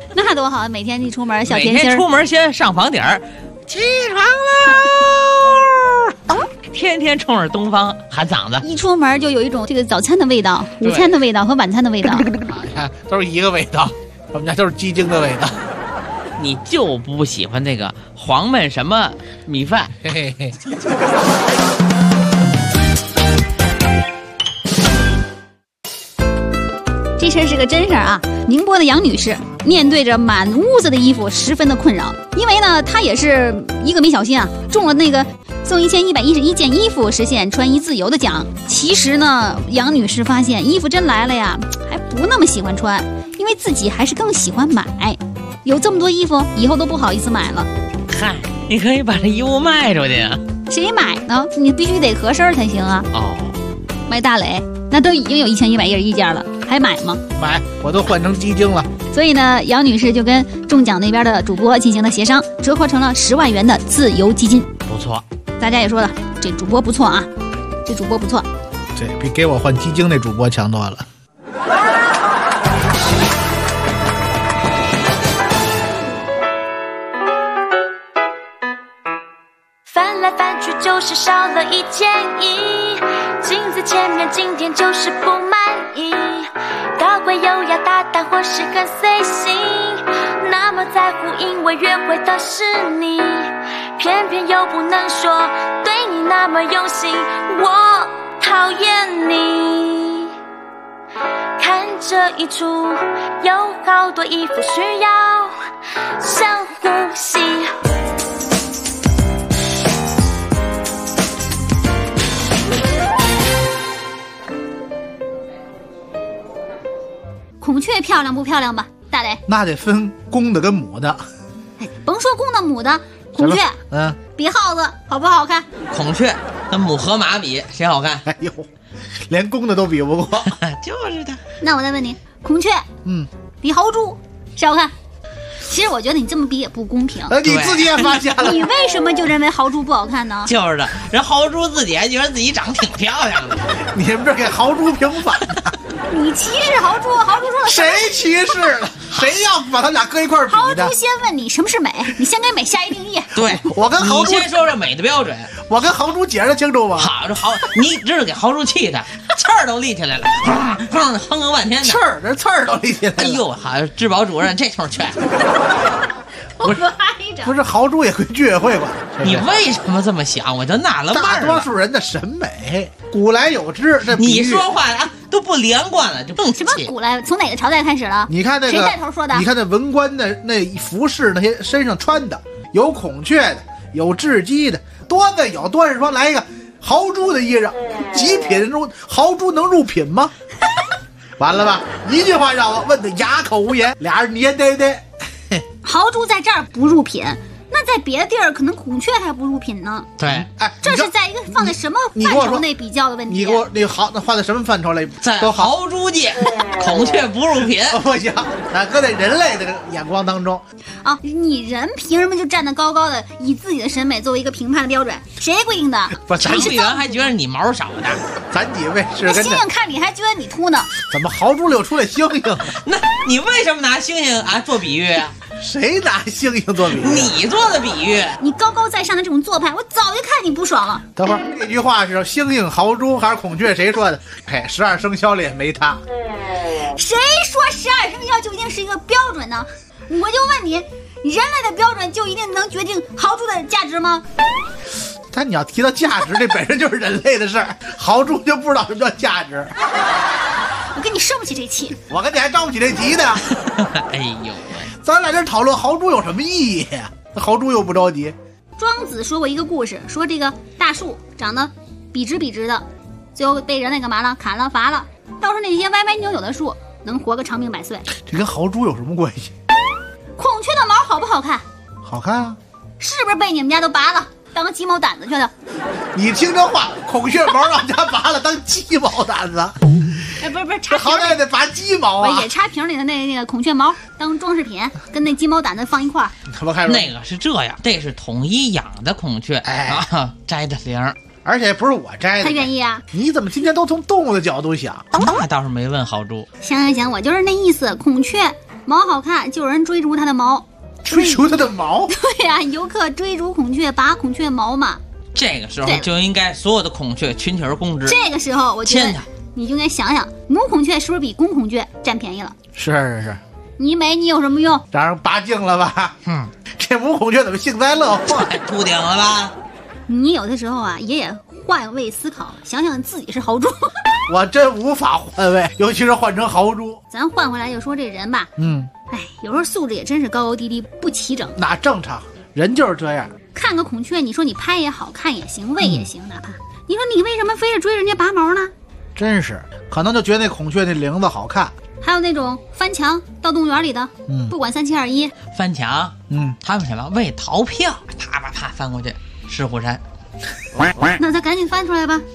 那多好，每天一出门小甜心， 每天出门先上房顶儿，起床喽！天天冲着东方喊嗓子， 一出门就有一种这个早餐的味道、午餐的味道和晚餐的味道。 你看，都是一个味道，我们家都是鸡精的味道。 你就不喜欢那个黄焖什么米饭？ 嘿嘿嘿。 这事儿是个真事儿啊！宁波的杨女士面对着满屋子的衣服，十分的困扰，因为呢，她也是一个没小心啊，中了那个送1111件衣服，实现穿衣自由的奖。其实呢，杨女士发现衣服真来了呀，还不那么喜欢穿，因为自己还是更喜欢买。有这么多衣服，以后都不好意思买了。 嗨，你可以把这衣服卖出去啊！ 谁买呢？你必须得合身才行啊！ 哦， 卖大磊那都已经有1111件了，还买吗？ 买，我都换成鸡精了。 所以呢，杨女士就跟中奖那边的主播进行了协商，折合成了10万元的自由基金。 不错， 大家也说了，这主播不错啊，这主播不错， 这比给我换鸡精那主播强多了。 翻来翻去就是少了一件衣，镜子前面今天就是不满意，高贵优雅大胆或是很随性，那么在乎因为约会的是你，偏偏又不能说对你那么用心，我讨厌你。看这一出有好多衣服需要深呼吸， 孔雀漂亮不漂亮吧，大磊？ 那得分公的跟母的。 甭说公的母的，孔雀，比耗子好不好看？ 孔雀跟母河马比，谁好看？ 哎呦，连公的都比不过。 就是的。 那我再问你，孔雀，比豪猪谁好看？其实我觉得你这么比也不公平。 你自己也发现了。 你为什么就认为豪猪不好看呢？ 就是的，人豪猪自己还觉得自己长得挺漂亮的。 你们这给豪猪平反呢？ 你歧视豪猪？豪猪说了， 谁歧视了？谁要把他俩搁一块比的？ 豪猪先问你什么是美，你先给美下一定义。 对， 我跟豪猪你先说说美的标准。 我跟豪猪解释清楚吗？ 好，你知道给豪猪气的，刺儿都立起来了，哼个半天的。 这刺儿都立起来了。 哎呦，好，质保主任这通劝。 不是豪猪也归居委会管。 你为什么这么想？我就纳了闷儿了。 大多数人的审美古来有之，这你说话啊都不连贯了，就更什么古来？从哪个朝代开始了？ 你看那个谁带头说的？ 你看那文官的那服饰，那些身上穿的，有孔雀的，有雉鸡的，多的有。多是说来一个豪猪的衣裳，极品中豪猪能入品吗？完了吧？一句话让我问的哑口无言，俩人捏对对。 豪猪在这儿不入品，那在别的地儿可能孔雀还不入品呢。 对， 哎， 这是在一个放在什么范畴内比较的问题？ 你给我那好，那放在什么范畴内？ 在豪猪界，孔雀不入品。 不行，那搁在人类的眼光当中啊，你人凭什么就站得高高的，以自己的审美作为一个评判的标准？谁规定的？ 不， 程序员还觉得你毛少呢， 咱几位是跟猩猩看你还觉得你秃呢？ 怎么豪猪里又出来猩猩？ 那你为什么拿猩猩啊做比喻啊？ 谁拿猩猩做比喻？ 你做的比喻。 你高高在上的这种做派，我早就看你不爽了。 等会儿，这句话是猩猩、豪猪还是孔雀？谁说的？嘿，12生肖里也没他。 谁说12生肖就一定是一个标准呢？我就问你，人类的标准就一定能决定豪猪的价值吗？ 但你要提到价值，这本身就是人类的事儿。豪猪就不知道什么叫价值。 我跟你生不起这气， 我跟你还着不起这急呢。 哎呦， 咱俩这讨论豪猪有什么意义呀？豪猪又不着急。 庄子说过一个故事，说这个大树长得笔直笔直的，最后被人类干嘛了？砍了伐了。倒是那些歪歪扭扭的树，能活个长命百岁。 这跟豪猪有什么关系？ 孔雀的毛好不好看？ 好看啊。 是不是被你们家都拔了，当鸡毛掸子去了？ 你听这话，孔雀毛让家拔了当鸡毛掸子。 不是，这好歹得拔鸡毛啊！ 也插瓶里的那个孔雀毛当装饰品，跟那鸡毛掸子放一块儿。 那个是这样，这是统一养的孔雀，摘的翎， 而且不是我摘的。 他愿意啊？ 你怎么今天都从动物的角度想？ 那倒是没问豪猪。 想，我就是那意思。孔雀毛好看就有人追逐它的毛。 追逐它的毛？ 对呀，游客追逐孔雀，拔孔雀毛嘛。 这个时候就应该所有的孔雀群起而攻之。 这个时候我觉得你就应该想想，母孔雀是不是比公孔雀占便宜了？ 是。 你美你有什么用？ 让人拔净了吧？这母孔雀怎么幸灾乐祸？ 秃顶了吧？ 你有的时候啊，也换位思考，想想自己是豪猪。 我真无法换位，尤其是换成豪猪。 咱换回来就说这人吧，有时候素质也真是高高低低不齐整。 那正常，人就是这样。 看个孔雀，你说你拍也好看也行，喂也行，哪怕你说你为什么非得追人家拔毛呢？ 真是，可能就觉得那孔雀那翎子好看。 还有那种翻墙到动物园里的，不管3721 翻墙，他们什么为逃票，啪啪啪翻过去，石虎山。 那咱赶紧翻出来吧。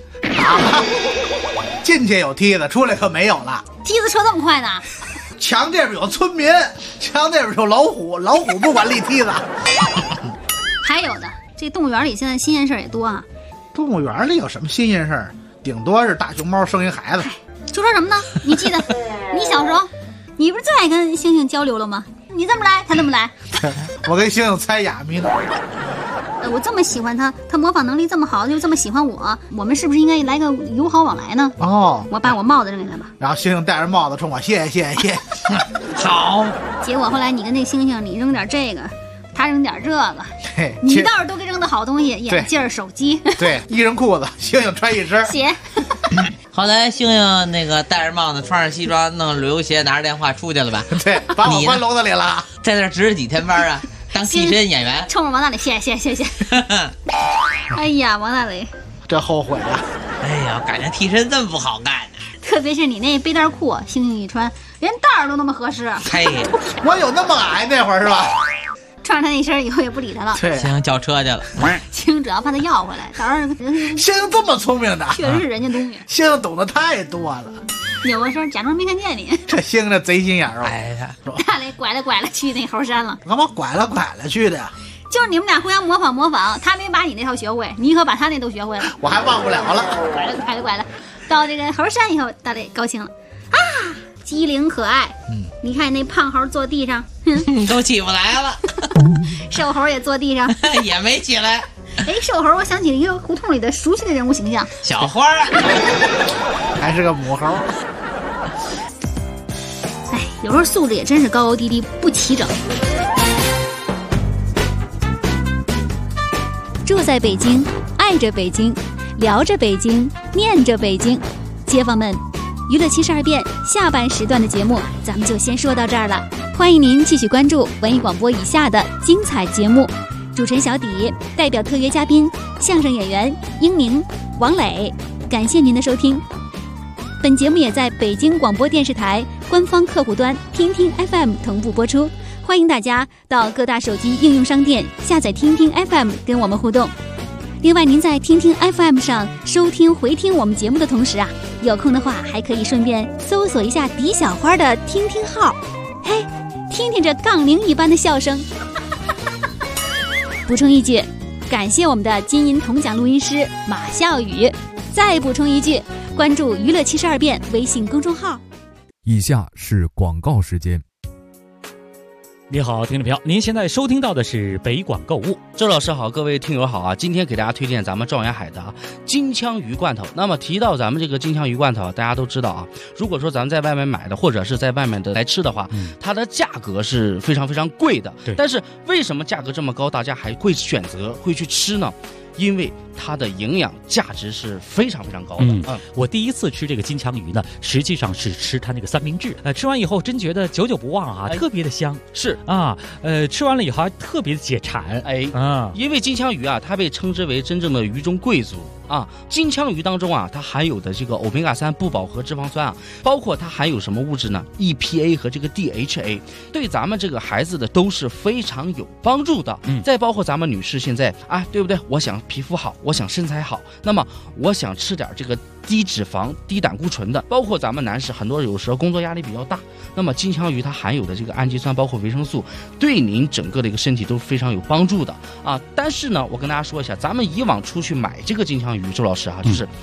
进去有梯子，出来可没有了。 梯子车这么快呢？ 墙这边有村民，墙那边有老虎，老虎不管立梯子。 还有的，这动物园里现在新鲜事儿也多啊。 动物园里有什么新鲜事儿？顶多是大熊猫生一孩子。 就说什么呢？你记得你小时候，你不是最爱跟星星交流了吗？你这么来，他这么来。 我跟星星猜哑谜呢。 我这么喜欢他，他模仿能力这么好，又这么喜欢我们是不是应该来个友好往来呢？ 我把我帽子扔给他吧。 然后星星戴着帽子冲我谢谢。 好。 结果后来你跟那星星，你扔点这个，他扔点这个，你倒是都给扔的好东西，眼镜、手机。 对，一人裤子，星星穿一身鞋。 后来星星那个戴着帽子，穿着西装，弄旅游鞋，拿着电话出去了吧？ 对，把我关笼子里了。 在那值几天班啊？当替身演员。 冲着王大雷，谢谢。哎呀，王大雷， 这后悔了。 哎呀，感觉替身这么不好干呢。 特别是你那背带裤，星星一穿，连带儿都那么合适。 嘿， 我有那么矮那会儿是吧？ 穿上他那身以后也不理他了。 对， 星星叫车去了。 星星只要把他要回来，到时候星星这么聪明的， 确实是人家东西。 星星懂得太多了。 有的时候假装没看见你。 这星星这贼心眼儿。 哎呀， 大雷拐了去那猴山了。 干嘛拐了去的呀？ 就是你们俩互相模仿，他没把你那套学会，你可把他那都学会了。 我还忘不了了。 拐了，到这个猴山以后，大雷高兴了啊，机灵可爱。你看那胖猴坐地上， 都起不来了。 瘦猴也坐地上， 也没起来。 哎，瘦猴，我想起了一个胡同里的熟悉的人物形象， 小花啊， 还是个母猴。 哎，有时候素质也真是高高低低不齐整。 住在北京，爱着北京，聊着北京，念着北京，街坊们，娱乐72变下半时段的节目咱们就先说到这儿了，欢迎您继续关注文艺广播以下的精彩节目。主持人小迪代表特约嘉宾相声演员英宁、王磊，感谢您的收听。本节目也在北京广播电视台官方客户端听听 FM 同步播出，欢迎大家到各大手机应用商店下载听听 FM 跟我们互动。另外您在听听 FM 上收听回听我们节目的同时啊，有空的话还可以顺便搜索一下狄小花的听听号，嘿，听听这杠铃一般的笑声。补充一句，感谢我们的金银铜奖录音师马笑宇。再补充一句，关注娱乐72变微信公众号。 以下是广告时间。 你好，听众朋友，您现在收听到的是北广购物。 周老师好，各位听友好啊！今天给大家推荐咱们状元海的金枪鱼罐头。那么提到咱们这个金枪鱼罐头，大家都知道啊，如果说咱们在外面买的，或者是在外面的来吃的话，它的价格是非常非常贵的。但是为什么价格这么高，大家还会选择会去吃呢？因为它的营养价值是非常非常高的。 我第一次吃这个金枪鱼呢，实际上是吃它那个三明治。吃完以后真觉得久久不忘啊，特别的香。 是啊，吃完了以后还特别的解馋。 因为金枪鱼啊，它被称之为真正的鱼中贵族啊。金枪鱼当中啊，它含有的这个欧米伽3不饱和脂肪酸啊，包括它含有什么物质呢 ？EPA 和这个 DHA， 对咱们这个孩子的都是非常有帮助的。再包括咱们女士现在啊，对不对？我想皮肤好，我想身材好，那么我想吃点这个低脂肪、低胆固醇的。包括咱们男士很多有时候工作压力比较大，那么金枪鱼它含有的这个氨基酸，包括维生素，对您整个的一个身体都非常有帮助的啊。但是呢，我跟大家说一下，咱们以往出去买这个金枪鱼，周老师啊，就是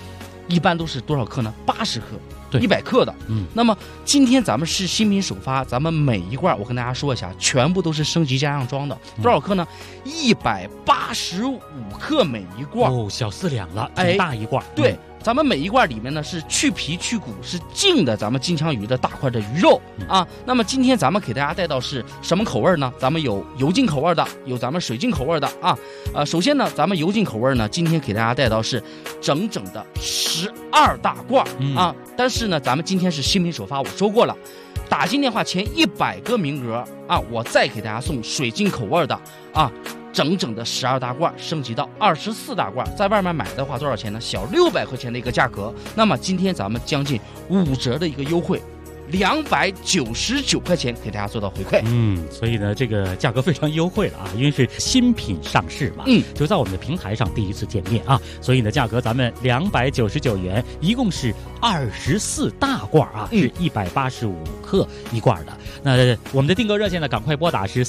一般都是多少克呢？80克。 对 ，100克的。那么今天咱们是新品首发，咱们每一罐我跟大家说一下，全部都是升级加上装的，多少克呢？185克每一罐。 哦，小4两了，挺大一罐。 对。咱们每一罐里面呢是去皮去骨，是净的咱们金枪鱼的大块的鱼肉啊。那么今天咱们给大家带到是什么口味呢？咱们有油浸口味的，有咱们水浸口味的啊。首先呢，咱们油浸口味呢，今天给大家带到是整整的12大罐啊。但是呢，咱们今天是新品首发，我说过了，打进电话前100个名额啊，我再给大家送水浸口味的啊。整整的12大罐升级到24大罐，在外面买的话多少钱呢？小600块钱的一个价格。那么今天咱们将近5折的一个优惠，299块钱给大家做到回馈。 所以呢，这个价格非常优惠了啊，因为是新品上市嘛，就在我们的平台上第一次见面啊，所以呢，价格咱们299元，一共是24大罐啊，是185克一罐的。那我们的订购热线呢，赶快拨打是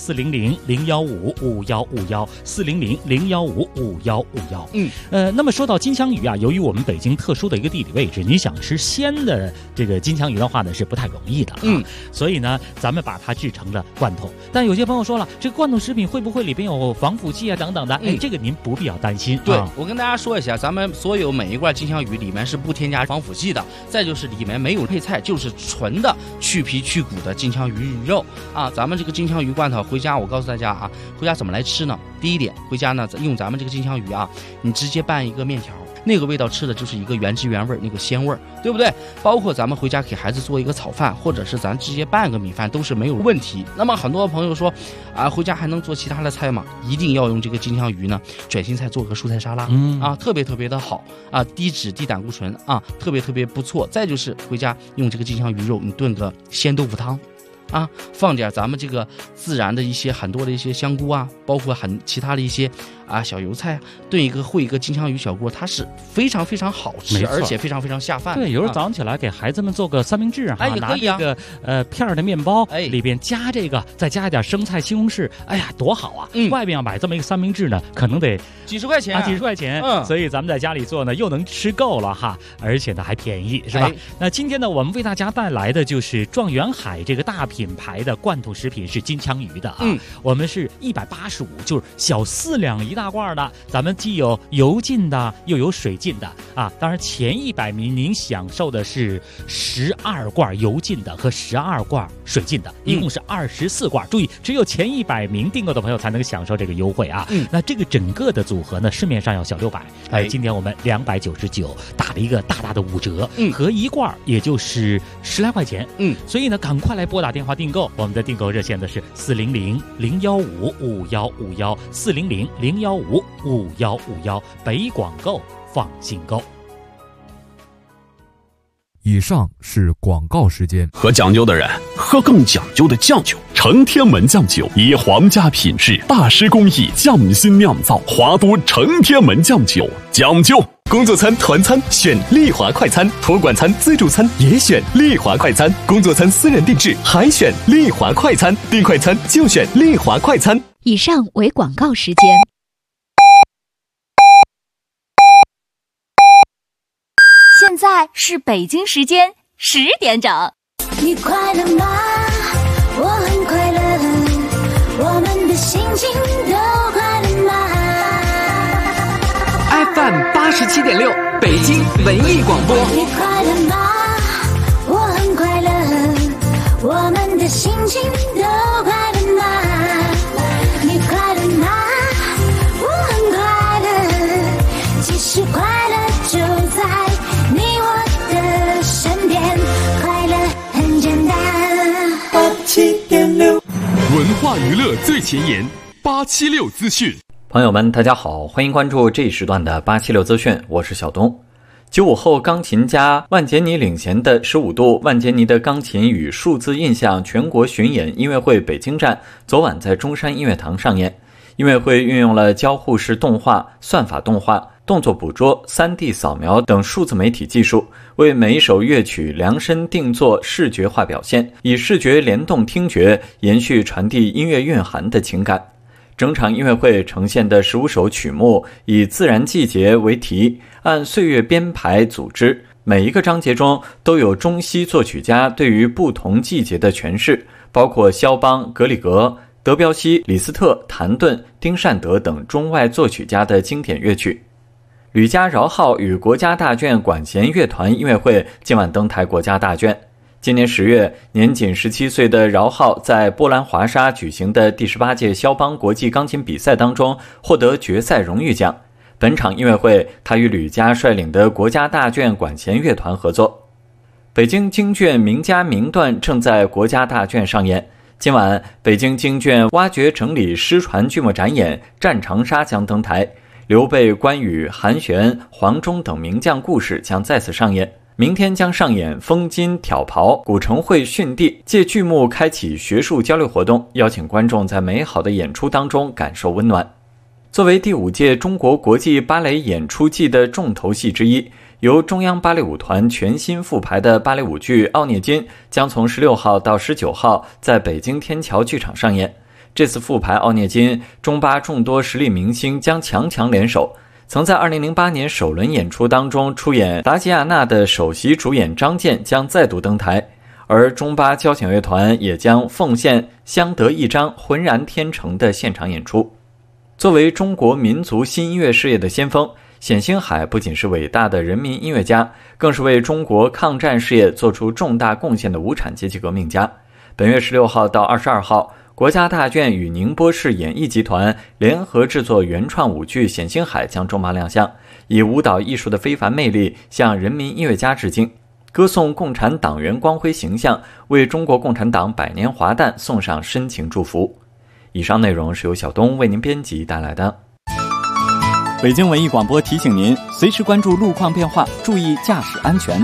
400-015-5151，400-015-5151。那么说到金枪鱼啊，由于我们北京特殊的一个地理位置，你想吃鲜的这个金枪鱼的话呢，是不太容易的所以呢，咱们把它制成了罐头。但有些朋友说了，这个罐头食品会不会里边有防腐剂啊等等的？这个您不必要担心。 对，我跟大家说一下，咱们所有每一罐金枪鱼里面是不添加防腐剂的，再就是里面没有配菜，就是纯的去皮去骨的金枪鱼肉啊。咱们这个金枪鱼罐头回家，我告诉大家啊，回家怎么来吃呢？第一点，回家呢用咱们这个金枪鱼啊，你直接拌一个面条，那个味道吃的就是一个原汁原味，那个鲜味，对不对？包括咱们回家给孩子做一个炒饭，或者是咱直接拌个米饭都是没有问题。那么很多朋友说啊，回家还能做其他的菜吗？一定要用这个金枪鱼呢，卷心菜做个蔬菜沙拉啊，特别特别的好啊，低脂低胆固醇啊，特别特别不错。再就是回家用这个金枪鱼肉，你炖个鲜豆腐汤。啊，放点咱们这个自然的一些很多的一些香菇啊，包括其他的一些小油菜，炖一个烩一个金枪鱼小锅，它是非常非常好吃，而且非常非常下饭。 对，有时候早上起来给孩子们做个三明治哈， 也可以啊， 拿这个片的面包，里边加这个，再加一点生菜、西红柿，哎呀，多好啊！外边要买这么一个三明治呢，可能得几十块钱啊， 几十块钱。所以咱们在家里做呢，又能吃够了哈，而且呢还便宜，是吧？那今天呢，我们为大家带来的就是状元海这个大品牌的罐头食品是金枪鱼的啊，我们是185，就是小4两一大罐的，咱们既有油浸的，又有水浸的啊。当然前100名您享受的是12罐油浸的和12罐水浸的，一共是24罐。注意，只有前100名订购的朋友才能享受这个优惠啊。那这个整个的组合呢，市面上要小600，今天我们299打了一个大大的5折，合一罐也就是10来块钱。所以呢，赶快来拨打电话订购。我们的订购热线的是400-015-5151，400-015-5151，北广购放心购。 以上是广告时间。 喝讲究的人喝更讲究的酱酒，承天门酱酒以皇家品质、大师工艺匠心酿造，华都承天门酱酒讲究。工作餐、团餐选丽华快餐，托管餐、自助餐也选丽华快餐，工作餐私人定制还选丽华快餐，订快餐就选丽华快餐。 以上为广告时间。 现在是北京时间10点整。 你快乐吗？我很快乐，我们的心情都快乐吗？ FM 87.6，北京文艺广播。 你快乐吗？我很快乐，我们的心情都快乐吗？你快乐吗？我很快乐，其实快乐就在你我的身边，快乐很简单。87.6， 文化娱乐最前沿，876资讯。 朋友们，大家好，欢迎关注这一时段的876资讯，我是小东。95后钢琴家万杰尼领衔的15度万杰尼的钢琴与数字印象全国巡演音乐会北京站昨晚在中山音乐堂上演。音乐会运用了交互式动画、算法动画、动作捕捉、3D 扫描等数字媒体技术，为每一首乐曲量身定做视觉化表现，以视觉联动听觉，延续传递音乐蕴含的情感。 整场音乐会呈现的15首曲目以自然季节为题，按岁月编排组织，每一个章节中都有中西作曲家对于不同季节的诠释，包括肖邦、格里格、德彪西、李斯特、谭盾、丁善德等中外作曲家的经典乐曲。吕家饶浩与国家大剧管弦乐团音乐会今晚登台国家大剧。今年10月，年仅17岁的饶浩在波兰华沙举行的第18届肖邦国际钢琴比赛当中获得决赛荣誉奖。本场音乐会，他与吕家率领的国家大剧管弦乐团合作。北京京剧名家名段正在国家大剧上演。今晚，北京京剧挖掘整理失传剧目展演《战长沙》将登台，刘备、关羽、韩玄、黄忠等名将故事将再次上演。明天将上演封金挑袍、古城会训地，借剧目开启学术交流活动，邀请观众在美好的演出当中感受温暖。作为第5届中国国际芭蕾演出季的重头戏之一，由中央芭蕾舞团全新复排的芭蕾舞剧《奥涅金》将从16号到19号在北京天桥剧场上演。这次复排《奥涅金》，中巴众多实力明星将强联手。曾在2008年首轮演出当中出演达吉亚娜的首席主演张健将再度登台，而中巴交响乐团也将奉献相得益彰、浑然天成的现场演出。作为中国民族新音乐事业的先锋，冼星海不仅是伟大的人民音乐家，更是为中国抗战事业做出重大贡献的无产阶级革命家。本月16号到22号，国家大剧与宁波市演艺集团联合制作原创舞剧《冼星海》将中巴亮相，以舞蹈艺术的非凡魅力向人民音乐家致敬，歌颂共产党员光辉形象，为中国共产党100年华诞送上深情祝福。以上内容是由小东为您编辑带来的。 北京文艺广播提醒您，随时关注路况变化，注意驾驶安全。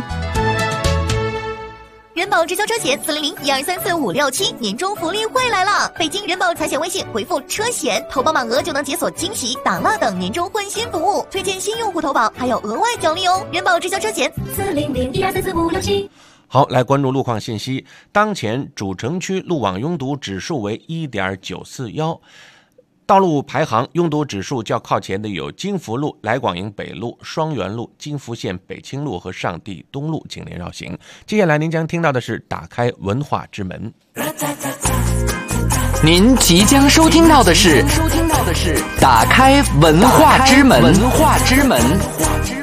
人保直销车险400-1234567年终福利会来了！北京人保财险微信回复车险，投保满额就能解锁惊喜、打蜡等年终换新服务，推荐新用户投保还有额外奖励哦！人保直销车险400-1234567。 好，来关注路况信息。当前主城区路网拥堵指数为 1.941。道路排行拥堵指数较靠前的有金福路、来广营北路、双园路、金福县北清路和上地东路经连绕行。接下来您将听到的是打开文化之门。 您即将收听到的是打开文化之门。